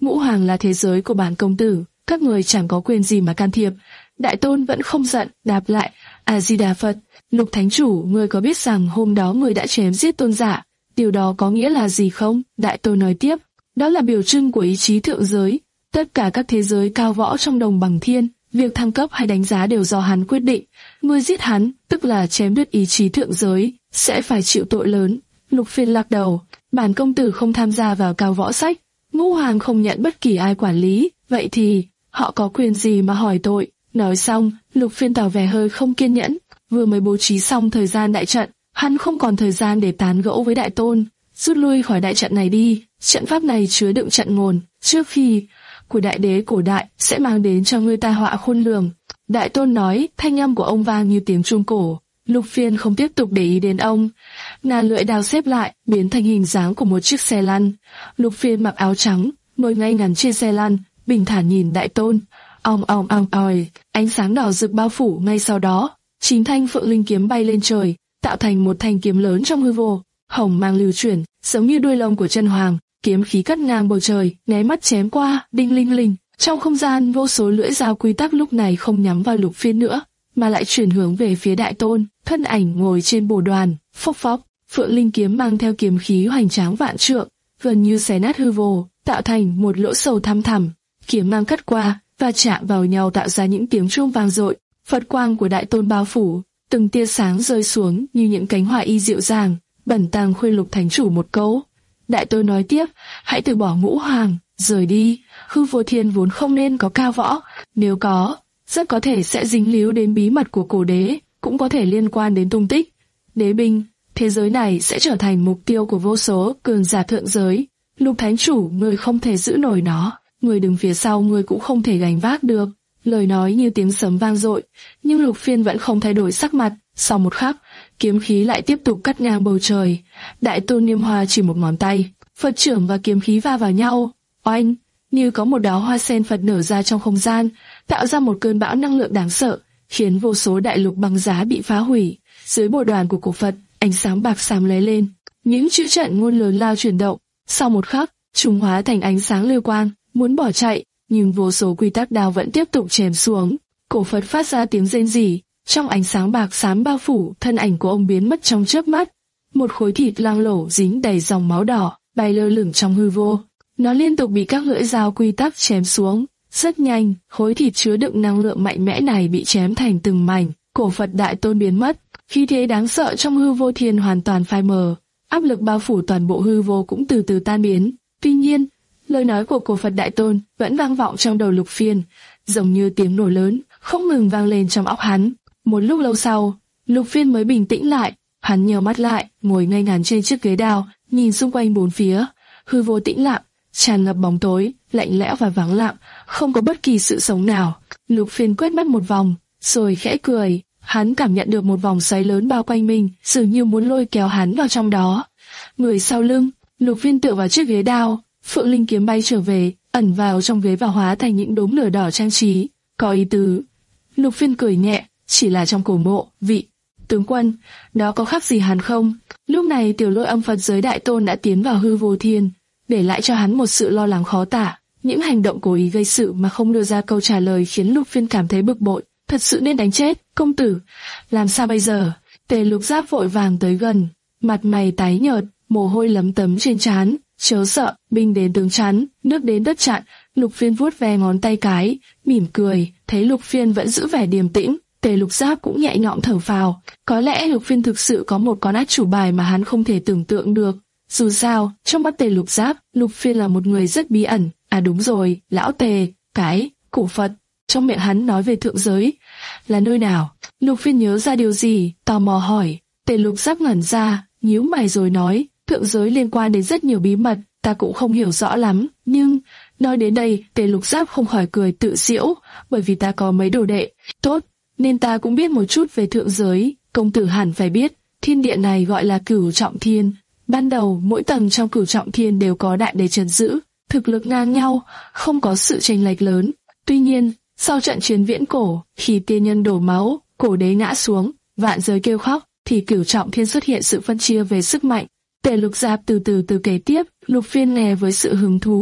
Ngũ Hoàng là thế giới của bản công tử, các người chẳng có quyền gì mà can thiệp. Đại Tôn vẫn không giận, đáp lại, A Di Đà Phật, Lục Thánh Chủ, người có biết rằng hôm đó người đã chém giết tôn giả, điều đó có nghĩa là gì không? Đại Tôn nói tiếp, đó là biểu trưng của ý chí thượng giới, tất cả các thế giới cao võ trong đồng bằng thiên, việc thăng cấp hay đánh giá đều do hắn quyết định. Người giết hắn, tức là chém đứt ý chí thượng giới, sẽ phải chịu tội lớn. Lục Phiên lắc đầu, bản công tử không tham gia vào cao võ sách, Ngũ Hoàng không nhận bất kỳ ai quản lý, vậy thì họ có quyền gì mà hỏi tội? Nói xong, Lục Phiên tỏ vẻ hơi không kiên nhẫn, vừa mới bố trí xong thời gian đại trận, hắn không còn thời gian để tán gẫu với Đại Tôn, rút lui khỏi đại trận này đi. Trận pháp này chứa đựng trận ngôn trước khi của đại đế cổ đại sẽ mang đến cho ngươi tai họa khôn lường. Đại Tôn nói, thanh âm của ông vang như tiếng chuông cổ. Lục Phiên không tiếp tục để ý đến ông, nà lưỡi đao xếp lại, biến thành hình dáng của một chiếc xe lăn. Lục Phiên mặc áo trắng, ngồi ngay ngắn trên xe lăn, bình thản nhìn Đại Tôn. Ong ong ong oi, ánh sáng đỏ rực bao phủ. Ngay sau đó, chín thanh phượng linh kiếm bay lên trời, tạo thành một thanh kiếm lớn trong hư vô, hồng mang lưu chuyển, giống như đuôi lông của chân hoàng. Kiếm khí cắt ngang bầu trời, né mắt chém qua, đinh linh linh. Trong không gian, vô số lưỡi dao quy tắc lúc này không nhắm vào Lục Phiên nữa, mà lại chuyển hướng về phía Đại Tôn. Thân ảnh ngồi trên bồ đoàn, phốc phốc, phượng linh kiếm mang theo kiếm khí hoành tráng vạn trượng, gần như xé nát hư vô, tạo thành một lỗ sâu thăm thẳm. Kiếm mang cắt qua và chạm vào nhau tạo ra những tiếng chuông vang dội. Phật quang của Đại Tôn bao phủ, từng tia sáng rơi xuống như những cánh hoa y dịu dàng. Bẩn Tăng khuyên Lục Thánh Chủ một câu. Đại Tôn nói tiếp, hãy từ bỏ Ngũ Hoàng, rời đi. Hư vô thiên vốn không nên có cao võ, nếu có, rất có thể sẽ dính líu đến bí mật của cổ đế, cũng có thể liên quan đến tung tích đế binh. Thế giới này sẽ trở thành mục tiêu của vô số cường giả thượng giới. Lục Thánh Chủ, người không thể giữ nổi nó, người đứng phía sau người cũng không thể gánh vác được. Lời nói như tiếng sấm vang dội, nhưng Lục Phiên vẫn không thay đổi sắc mặt. Sau một khắc, kiếm khí lại tiếp tục cắt ngang bầu trời. Đại Tôn Niêm Hoa chỉ một ngón tay, Phật trưởng và kiếm khí va vào nhau. Oanh, như có một đóa hoa sen Phật nở ra trong không gian, tạo ra một cơn bão năng lượng đáng sợ, khiến vô số đại lục băng giá bị phá hủy. Dưới bồ đoàn của cổ Phật, ánh sáng bạc xám lóe lên, những chữ trận ngôn lớn lao chuyển động. Sau một khắc, chúng hóa thành ánh sáng lưu quang, muốn bỏ chạy, nhưng vô số quy tắc đao vẫn tiếp tục chém xuống. Cổ Phật phát ra tiếng rên rỉ, trong ánh sáng bạc xám bao phủ, thân ảnh của ông biến mất trong chớp mắt. Một khối thịt loang lổ dính đầy dòng máu đỏ, bay lơ lửng trong hư vô. Nó liên tục bị các lưỡi dao quy tắc chém xuống. Rất nhanh, khối thịt chứa đựng năng lượng mạnh mẽ này bị chém thành từng mảnh. Cổ Phật Đại Tôn biến mất, khí thế đáng sợ trong hư vô thiên hoàn toàn phai mờ. Áp lực bao phủ toàn bộ hư vô cũng từ từ tan biến. Tuy nhiên, lời nói của Cổ Phật Đại Tôn vẫn vang vọng trong đầu Lục Phiên, giống như tiếng nổ lớn, không ngừng vang lên trong óc hắn. Một lúc lâu sau, Lục Phiên mới bình tĩnh lại, hắn nheo mắt lại, ngồi ngay ngắn trên chiếc ghế đao, nhìn xung quanh bốn phía. Hư vô tĩnh lặng, tràn ngập bóng tối, lạnh lẽo và vắng lặng, không có bất kỳ sự sống nào. Lục Phiên quét mắt một vòng, rồi khẽ cười. Hắn cảm nhận được một vòng xoáy lớn bao quanh mình, dường như muốn lôi kéo hắn vào trong đó. Người sau lưng, Lục Phiên tựa vào chiếc ghế đao, phượng linh kiếm bay trở về, ẩn vào trong ghế và hóa thành những đốm lửa đỏ trang trí. Có ý tứ. Lục Phiên cười nhẹ, chỉ là trong cổ mộ, vị tướng quân, đó có khác gì hắn không? Lúc này Tiểu Lôi Âm Phật giới Đại Tôn đã tiến vào hư vô thiên, để lại cho hắn một sự lo lắng khó tả. Những hành động cố ý gây sự mà không đưa ra câu trả lời khiến Lục Phiên cảm thấy bực bội. Thật sự nên đánh chết, công tử. Làm sao bây giờ? Tề Lục Giáp vội vàng tới gần, mặt mày tái nhợt, mồ hôi lấm tấm trên trán. Chớ sợ, binh đến tướng chắn, nước đến đất chặn. Lục Phiên vuốt ve ngón tay cái, mỉm cười. Thấy Lục Phiên vẫn giữ vẻ điềm tĩnh, Tề Lục Giáp cũng nhẹ nhõm thở phào. Có lẽ Lục Phiên thực sự có một con át chủ bài mà hắn không thể tưởng tượng được. Dù sao, trong mắt Tề Lục Giáp, Lục Phiên là một người rất bí ẩn. À đúng rồi, lão Tề, cái cổ Phật trong miệng hắn nói về thượng giới là nơi nào? Lục Phiên nhớ ra điều gì, tò mò hỏi. Tề Lục Giáp ngẩn ra, nhíu mày rồi nói, thượng giới liên quan đến rất nhiều bí mật, ta cũng không hiểu rõ lắm. Nhưng nói đến đây, Tề Lục Giáp không khỏi cười tự giễu, bởi vì ta có mấy đồ đệ tốt, nên ta cũng biết một chút về thượng giới. Công tử hẳn phải biết, thiên địa này gọi là Cửu Trọng Thiên. Ban đầu mỗi tầng trong Cửu Trọng Thiên đều có đại đế trấn giữ, thực lực ngang nhau, không có sự chênh lệch lớn. Tuy nhiên, sau trận chiến viễn cổ, khi tiên nhân đổ máu, cổ đế ngã xuống, vạn giới kêu khóc, thì Cửu Trọng Thiên xuất hiện sự phân chia về sức mạnh. Tề Lục Giáp từ từ từ kể tiếp. Lục Phiên nghe với sự hứng thú.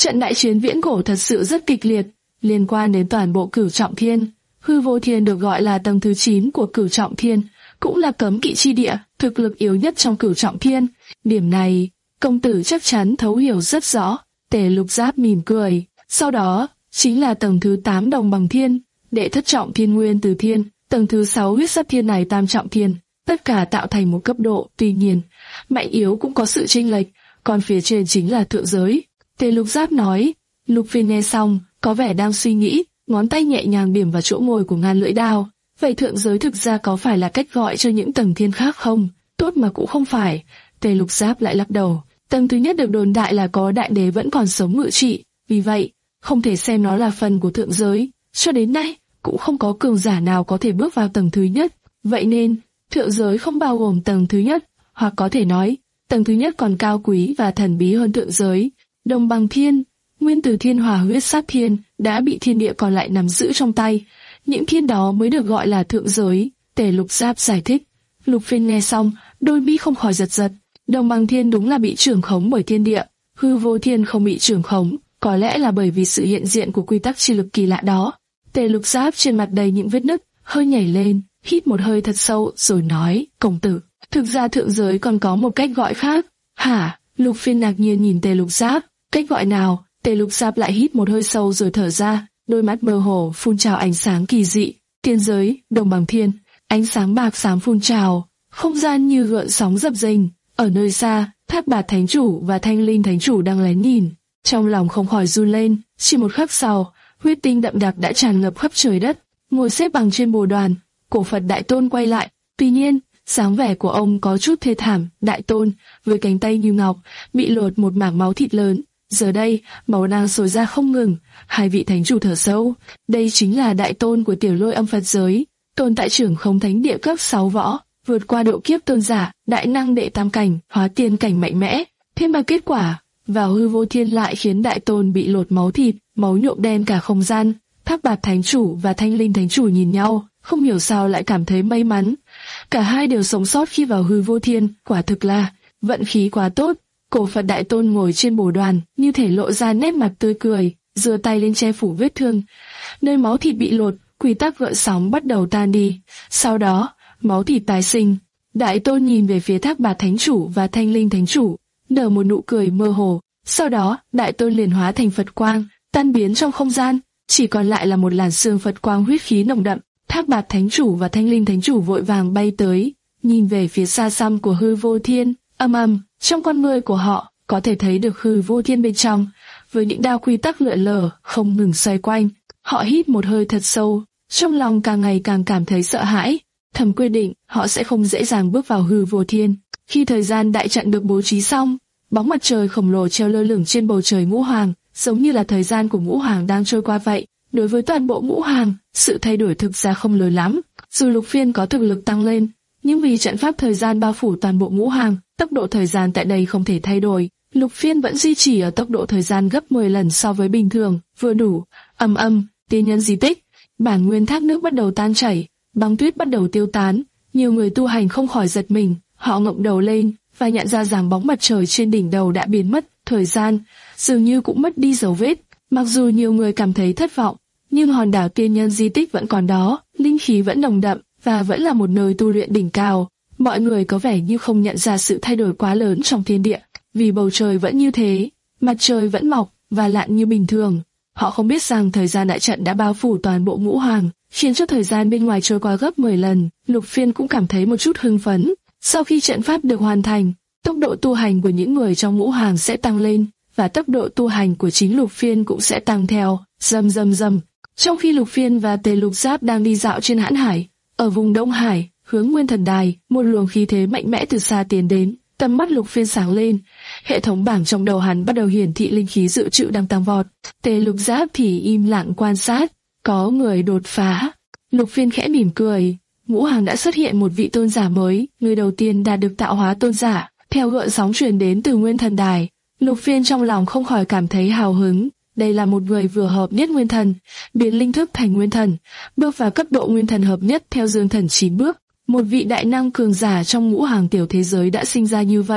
Trận đại chiến viễn cổ thật sự rất kịch liệt, liên quan đến toàn bộ Cửu Trọng Thiên. Hư Vô Thiên được gọi là tầng thứ chín của Cửu Trọng Thiên, cũng là cấm kỵ chi địa, thực lực yếu nhất trong Cửu Trọng Thiên. Điểm này, công tử chắc chắn thấu hiểu rất rõ. Tề Lục Giáp mỉm cười. Sau đó, chính là tầng thứ tám Đồng Bằng Thiên, đệ thất trọng Thiên Nguyên Từ Thiên, tầng thứ sáu Huyết Sắc Thiên này Tam Trọng Thiên, tất cả tạo thành một cấp độ. Tuy nhiên, mạnh yếu cũng có sự chênh lệch, còn phía trên chính là thượng giới. Tề Lục Giáp nói. Lục Phiên nghe xong, có vẻ đang suy nghĩ, ngón tay nhẹ nhàng điểm vào chỗ ngồi của ngàn lưỡi đao. Vậy thượng giới thực ra có phải là cách gọi cho những tầng thiên khác không? Tốt mà cũng không phải. Tề Lục Giáp lại lắc đầu. Tầng thứ nhất được đồn đại là có đại đế vẫn còn sống ngự trị, vì vậy không thể xem nó là phần của thượng giới. Cho đến nay cũng không có cường giả nào có thể bước vào tầng thứ nhất. Vậy nên thượng giới không bao gồm tầng thứ nhất, hoặc có thể nói tầng thứ nhất còn cao quý và thần bí hơn thượng giới. Đồng Bằng Thiên, Nguyên Từ Thiên, Hỏa Huyết Sát Thiên đã bị thiên địa còn lại nắm giữ trong tay. Những thiên đó mới được gọi là thượng giới. Tề Lục Giáp giải thích. Lục Phiên nghe xong, đôi mi không khỏi giật giật. Đồng Bằng Thiên đúng là bị trưởng khống bởi thiên địa, Hư Vô Thiên không bị trưởng khống, có lẽ là bởi vì sự hiện diện của quy tắc chi lực kỳ lạ đó. Tề Lục Giáp trên mặt đầy những vết nứt, hơi nhảy lên, hít một hơi thật sâu rồi nói, công tử, thực ra thượng giới còn có một cách gọi khác. Hả? Lục Phiên ngạc nhiên nhìn Tề Lục Giáp. Cách gọi nào? Tề Lục Giáp lại hít một hơi sâu rồi thở ra, đôi mắt mơ hồ phun trào ánh sáng kỳ dị. Tiên giới, Đồng Bằng Thiên, ánh sáng bạc xám phun trào, không gian như gợn sóng dập dềnh. Ở nơi xa, Thác Bạt Thánh Chủ và Thanh Linh Thánh Chủ đang lén nhìn, trong lòng không khỏi run lên. Chỉ một khắc sau, huyết tinh đậm đặc đã tràn ngập khắp trời đất. Ngồi xếp bằng trên bồ đoàn, cổ Phật Đại Tôn quay lại. Tuy nhiên, dáng vẻ của ông có chút thê thảm. Đại Tôn, với cánh tay như ngọc, bị lột một mảng máu thịt lớn. Giờ đây, máu đang sôi ra không ngừng. Hai vị thánh chủ thở sâu. Đây chính là Đại Tôn của Tiểu Lôi Âm Phật giới, tồn tại trưởng không thánh địa cấp sáu võ, vượt qua độ kiếp tôn giả, đại năng đệ tam cảnh, hóa tiên cảnh mạnh mẽ. Thế mà kết quả, vào Hư Vô Thiên lại khiến Đại Tôn bị lột máu thịt, máu nhuộm đen cả không gian. Thác Bạt Thánh Chủ và Thanh Linh Thánh Chủ nhìn nhau, không hiểu sao lại cảm thấy may mắn. Cả hai đều sống sót khi vào Hư Vô Thiên, quả thực là vận khí quá tốt. Cổ Phật Đại Tôn ngồi trên bồ đoàn, như thể lộ ra nét mặt tươi cười, giơ tay lên che phủ vết thương. Nơi máu thịt bị lột, quy tắc gợn sóng bắt đầu tan đi. Sau đó, máu thịt tái sinh. Đại Tôn nhìn về phía Thác Bạt Thánh Chủ và Thanh Linh Thánh Chủ, nở một nụ cười mơ hồ. Sau đó, Đại Tôn liền hóa thành Phật quang, tan biến trong không gian, chỉ còn lại là một làn sương Phật quang huyết khí nồng đậm. Thác Bạt Thánh Chủ và Thanh Linh Thánh Chủ vội vàng bay tới, nhìn về phía xa xăm của Hư Vô Thiên. Âm ầm, trong con ngươi của họ có thể thấy được Hư Vô Thiên bên trong, với những đao quy tắc lượn lờ không ngừng xoay quanh. Họ hít một hơi thật sâu, trong lòng càng ngày càng cảm thấy sợ hãi. Thầm quyết định họ sẽ không dễ dàng bước vào Hư Vô Thiên. Khi thời gian đại trận được bố trí xong, bóng mặt trời khổng lồ treo lơ lửng trên bầu trời Ngũ Hoàng, giống như là thời gian của Ngũ Hoàng đang trôi qua vậy. Đối với toàn bộ Ngũ Hoàng, sự thay đổi thực ra không lớn lắm. Dù Lục Phiên có thực lực tăng lên, nhưng vì trận pháp thời gian bao phủ toàn bộ Ngũ Hoàng, tốc độ thời gian tại đây không thể thay đổi. Lục Phiên vẫn duy trì ở tốc độ thời gian gấp mười lần so với bình thường, vừa đủ. Ầm ầm, tiên nhân di tích, bản nguyên thác nước bắt đầu tan chảy, băng tuyết bắt đầu tiêu tán. Nhiều người tu hành không khỏi giật mình, họ ngẩng đầu lên và nhận ra rằng bóng mặt trời trên đỉnh đầu đã biến mất, thời gian dường như cũng mất đi dấu vết. Mặc dù nhiều người cảm thấy thất vọng, nhưng hòn đảo tiên nhân di tích vẫn còn đó, linh khí vẫn nồng đậm và vẫn là một nơi tu luyện đỉnh cao. Mọi người có vẻ như không nhận ra sự thay đổi quá lớn trong thiên địa, vì bầu trời vẫn như thế, mặt trời vẫn mọc và lặn như bình thường. Họ không biết rằng thời gian đại trận đã bao phủ toàn bộ Ngũ Hoàng, khiến cho thời gian bên ngoài trôi qua gấp mười lần. Lục Phiên cũng cảm thấy một chút hưng phấn. Sau khi trận pháp được hoàn thành, tốc độ tu hành của những người trong Ngũ Hoàng sẽ tăng lên, và tốc độ tu hành của chính Lục Phiên cũng sẽ tăng theo. Rầm rầm rầm. Trong khi Lục Phiên và Tề Lục Giáp đang đi dạo trên Hãn Hải, ở vùng Đông Hải, hướng Nguyên Thần Đài, một luồng khí thế mạnh mẽ từ xa tiến đến. Tầm mắt Lục Phiên sáng lên, hệ thống bảng trong đầu hắn bắt đầu hiển thị linh khí dự trữ đang tăng vọt. Tề Lục Giáp thì im lặng quan sát. Có người đột phá. Lục Phiên khẽ mỉm cười. Ngũ Hoàng đã xuất hiện một vị tôn giả mới, người đầu tiên đạt được tạo hóa tôn giả. Theo gợn sóng truyền đến từ Nguyên Thần Đài, Lục Phiên trong lòng không khỏi cảm thấy hào hứng. Đây là một người vừa hợp nhất Nguyên Thần, biến linh thức thành Nguyên Thần, bước vào cấp độ Nguyên Thần hợp nhất theo Dương Thần chín bước. Một vị đại năng cường giả trong Ngũ Hoàng tiểu thế giới đã sinh ra như vậy,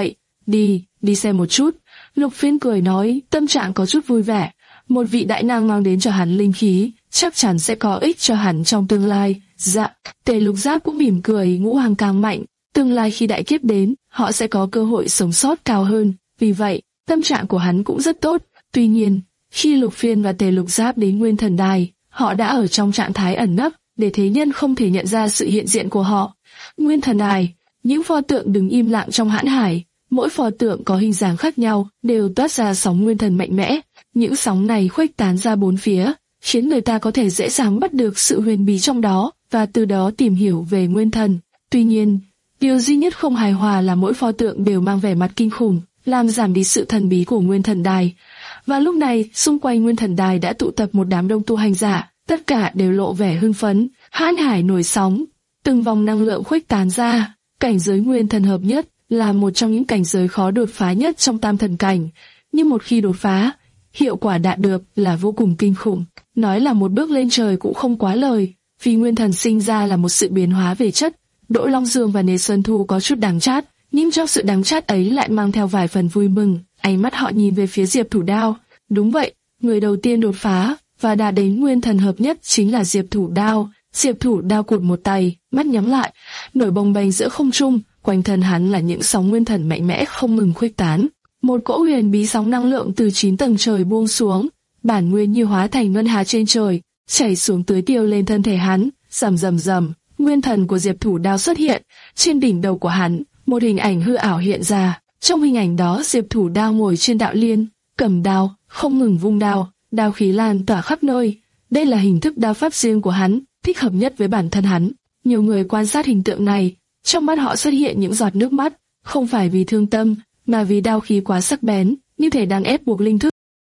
đi, đi xem một chút. Lục Phiên cười nói, tâm trạng có chút vui vẻ. Một vị đại năng mang đến cho hắn linh khí, chắc chắn sẽ có ích cho hắn trong tương lai. Dạ, Tề Lục Giáp cũng mỉm cười, ngũ hoàng càng mạnh, tương lai khi đại kiếp đến, họ sẽ có cơ hội sống sót cao hơn. Vì vậy, tâm trạng của hắn cũng rất tốt. Tuy nhiên, khi Lục Phiên và Tề Lục Giáp đến Nguyên Thần Đài, họ đã ở trong trạng thái ẩn nấp, để thế nhân không thể nhận ra sự hiện diện của họ. Nguyên Thần Đài, những pho tượng đứng im lặng trong hãn hải, mỗi pho tượng có hình dáng khác nhau, đều toát ra sóng nguyên thần mạnh mẽ. Những sóng này khuếch tán ra bốn phía, khiến người ta có thể dễ dàng bắt được sự huyền bí trong đó, và từ đó tìm hiểu về nguyên thần. Tuy nhiên, điều duy nhất không hài hòa là mỗi pho tượng đều mang vẻ mặt kinh khủng, làm giảm đi sự thần bí của Nguyên Thần Đài. Và lúc này, xung quanh Nguyên Thần Đài đã tụ tập một đám đông tu hành giả, tất cả đều lộ vẻ hưng phấn, hãn hải nổi sóng, từng vòng năng lượng khuếch tán ra. Cảnh giới Nguyên Thần hợp nhất là một trong những cảnh giới khó đột phá nhất trong tam thần cảnh, nhưng một khi đột phá, hiệu quả đạt được là vô cùng kinh khủng. Nói là một bước lên trời cũng không quá lời, vì Nguyên Thần sinh ra là một sự biến hóa về chất. Đỗ Long Dương và Nề Xuân Thu có chút đắng chát, nhưng trong sự đắng chát ấy lại mang theo vài phần vui mừng. Ánh mắt họ nhìn về phía Diệp Thủ Đao. Đúng vậy, người đầu tiên đột phá và đạt đến Nguyên Thần hợp nhất chính là Diệp Thủ Đao. Diệp Thủ Đao cụt một tay, mắt nhắm lại, nổi bồng bềnh giữa không trung, quanh thân hắn là những sóng nguyên thần mạnh mẽ không ngừng khuếch tán. Một cỗ huyền bí sóng năng lượng từ chín tầng trời buông xuống, bản nguyên như hóa thành ngân hà trên trời, chảy xuống tưới tiêu lên thân thể hắn. Rầm rầm rầm, nguyên thần của Diệp Thủ Đao xuất hiện, trên đỉnh đầu của hắn, một hình ảnh hư ảo hiện ra. Trong hình ảnh đó, Diệp Thủ Đao ngồi trên đạo liên, cầm đao, không ngừng vung đao, đao khí lan tỏa khắp nơi. Đây là hình thức đao pháp riêng của hắn, thích hợp nhất với bản thân hắn. Nhiều người quan sát hình tượng này, trong mắt họ xuất hiện những giọt nước mắt, không phải vì thương tâm, mà vì đao khí quá sắc bén, như thể đang ép buộc linh thức.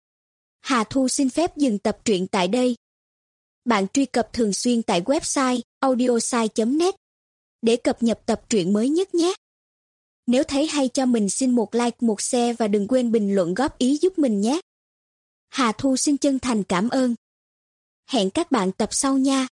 Hà Thu xin phép dừng tập truyện tại đây. Bạn truy cập thường xuyên tại website audiosai chấm net để cập nhật tập truyện mới nhất nhé. Nếu thấy hay cho mình xin một like, một share và đừng quên bình luận góp ý giúp mình nhé. Hà Thu xin chân thành cảm ơn. Hẹn các bạn tập sau nha.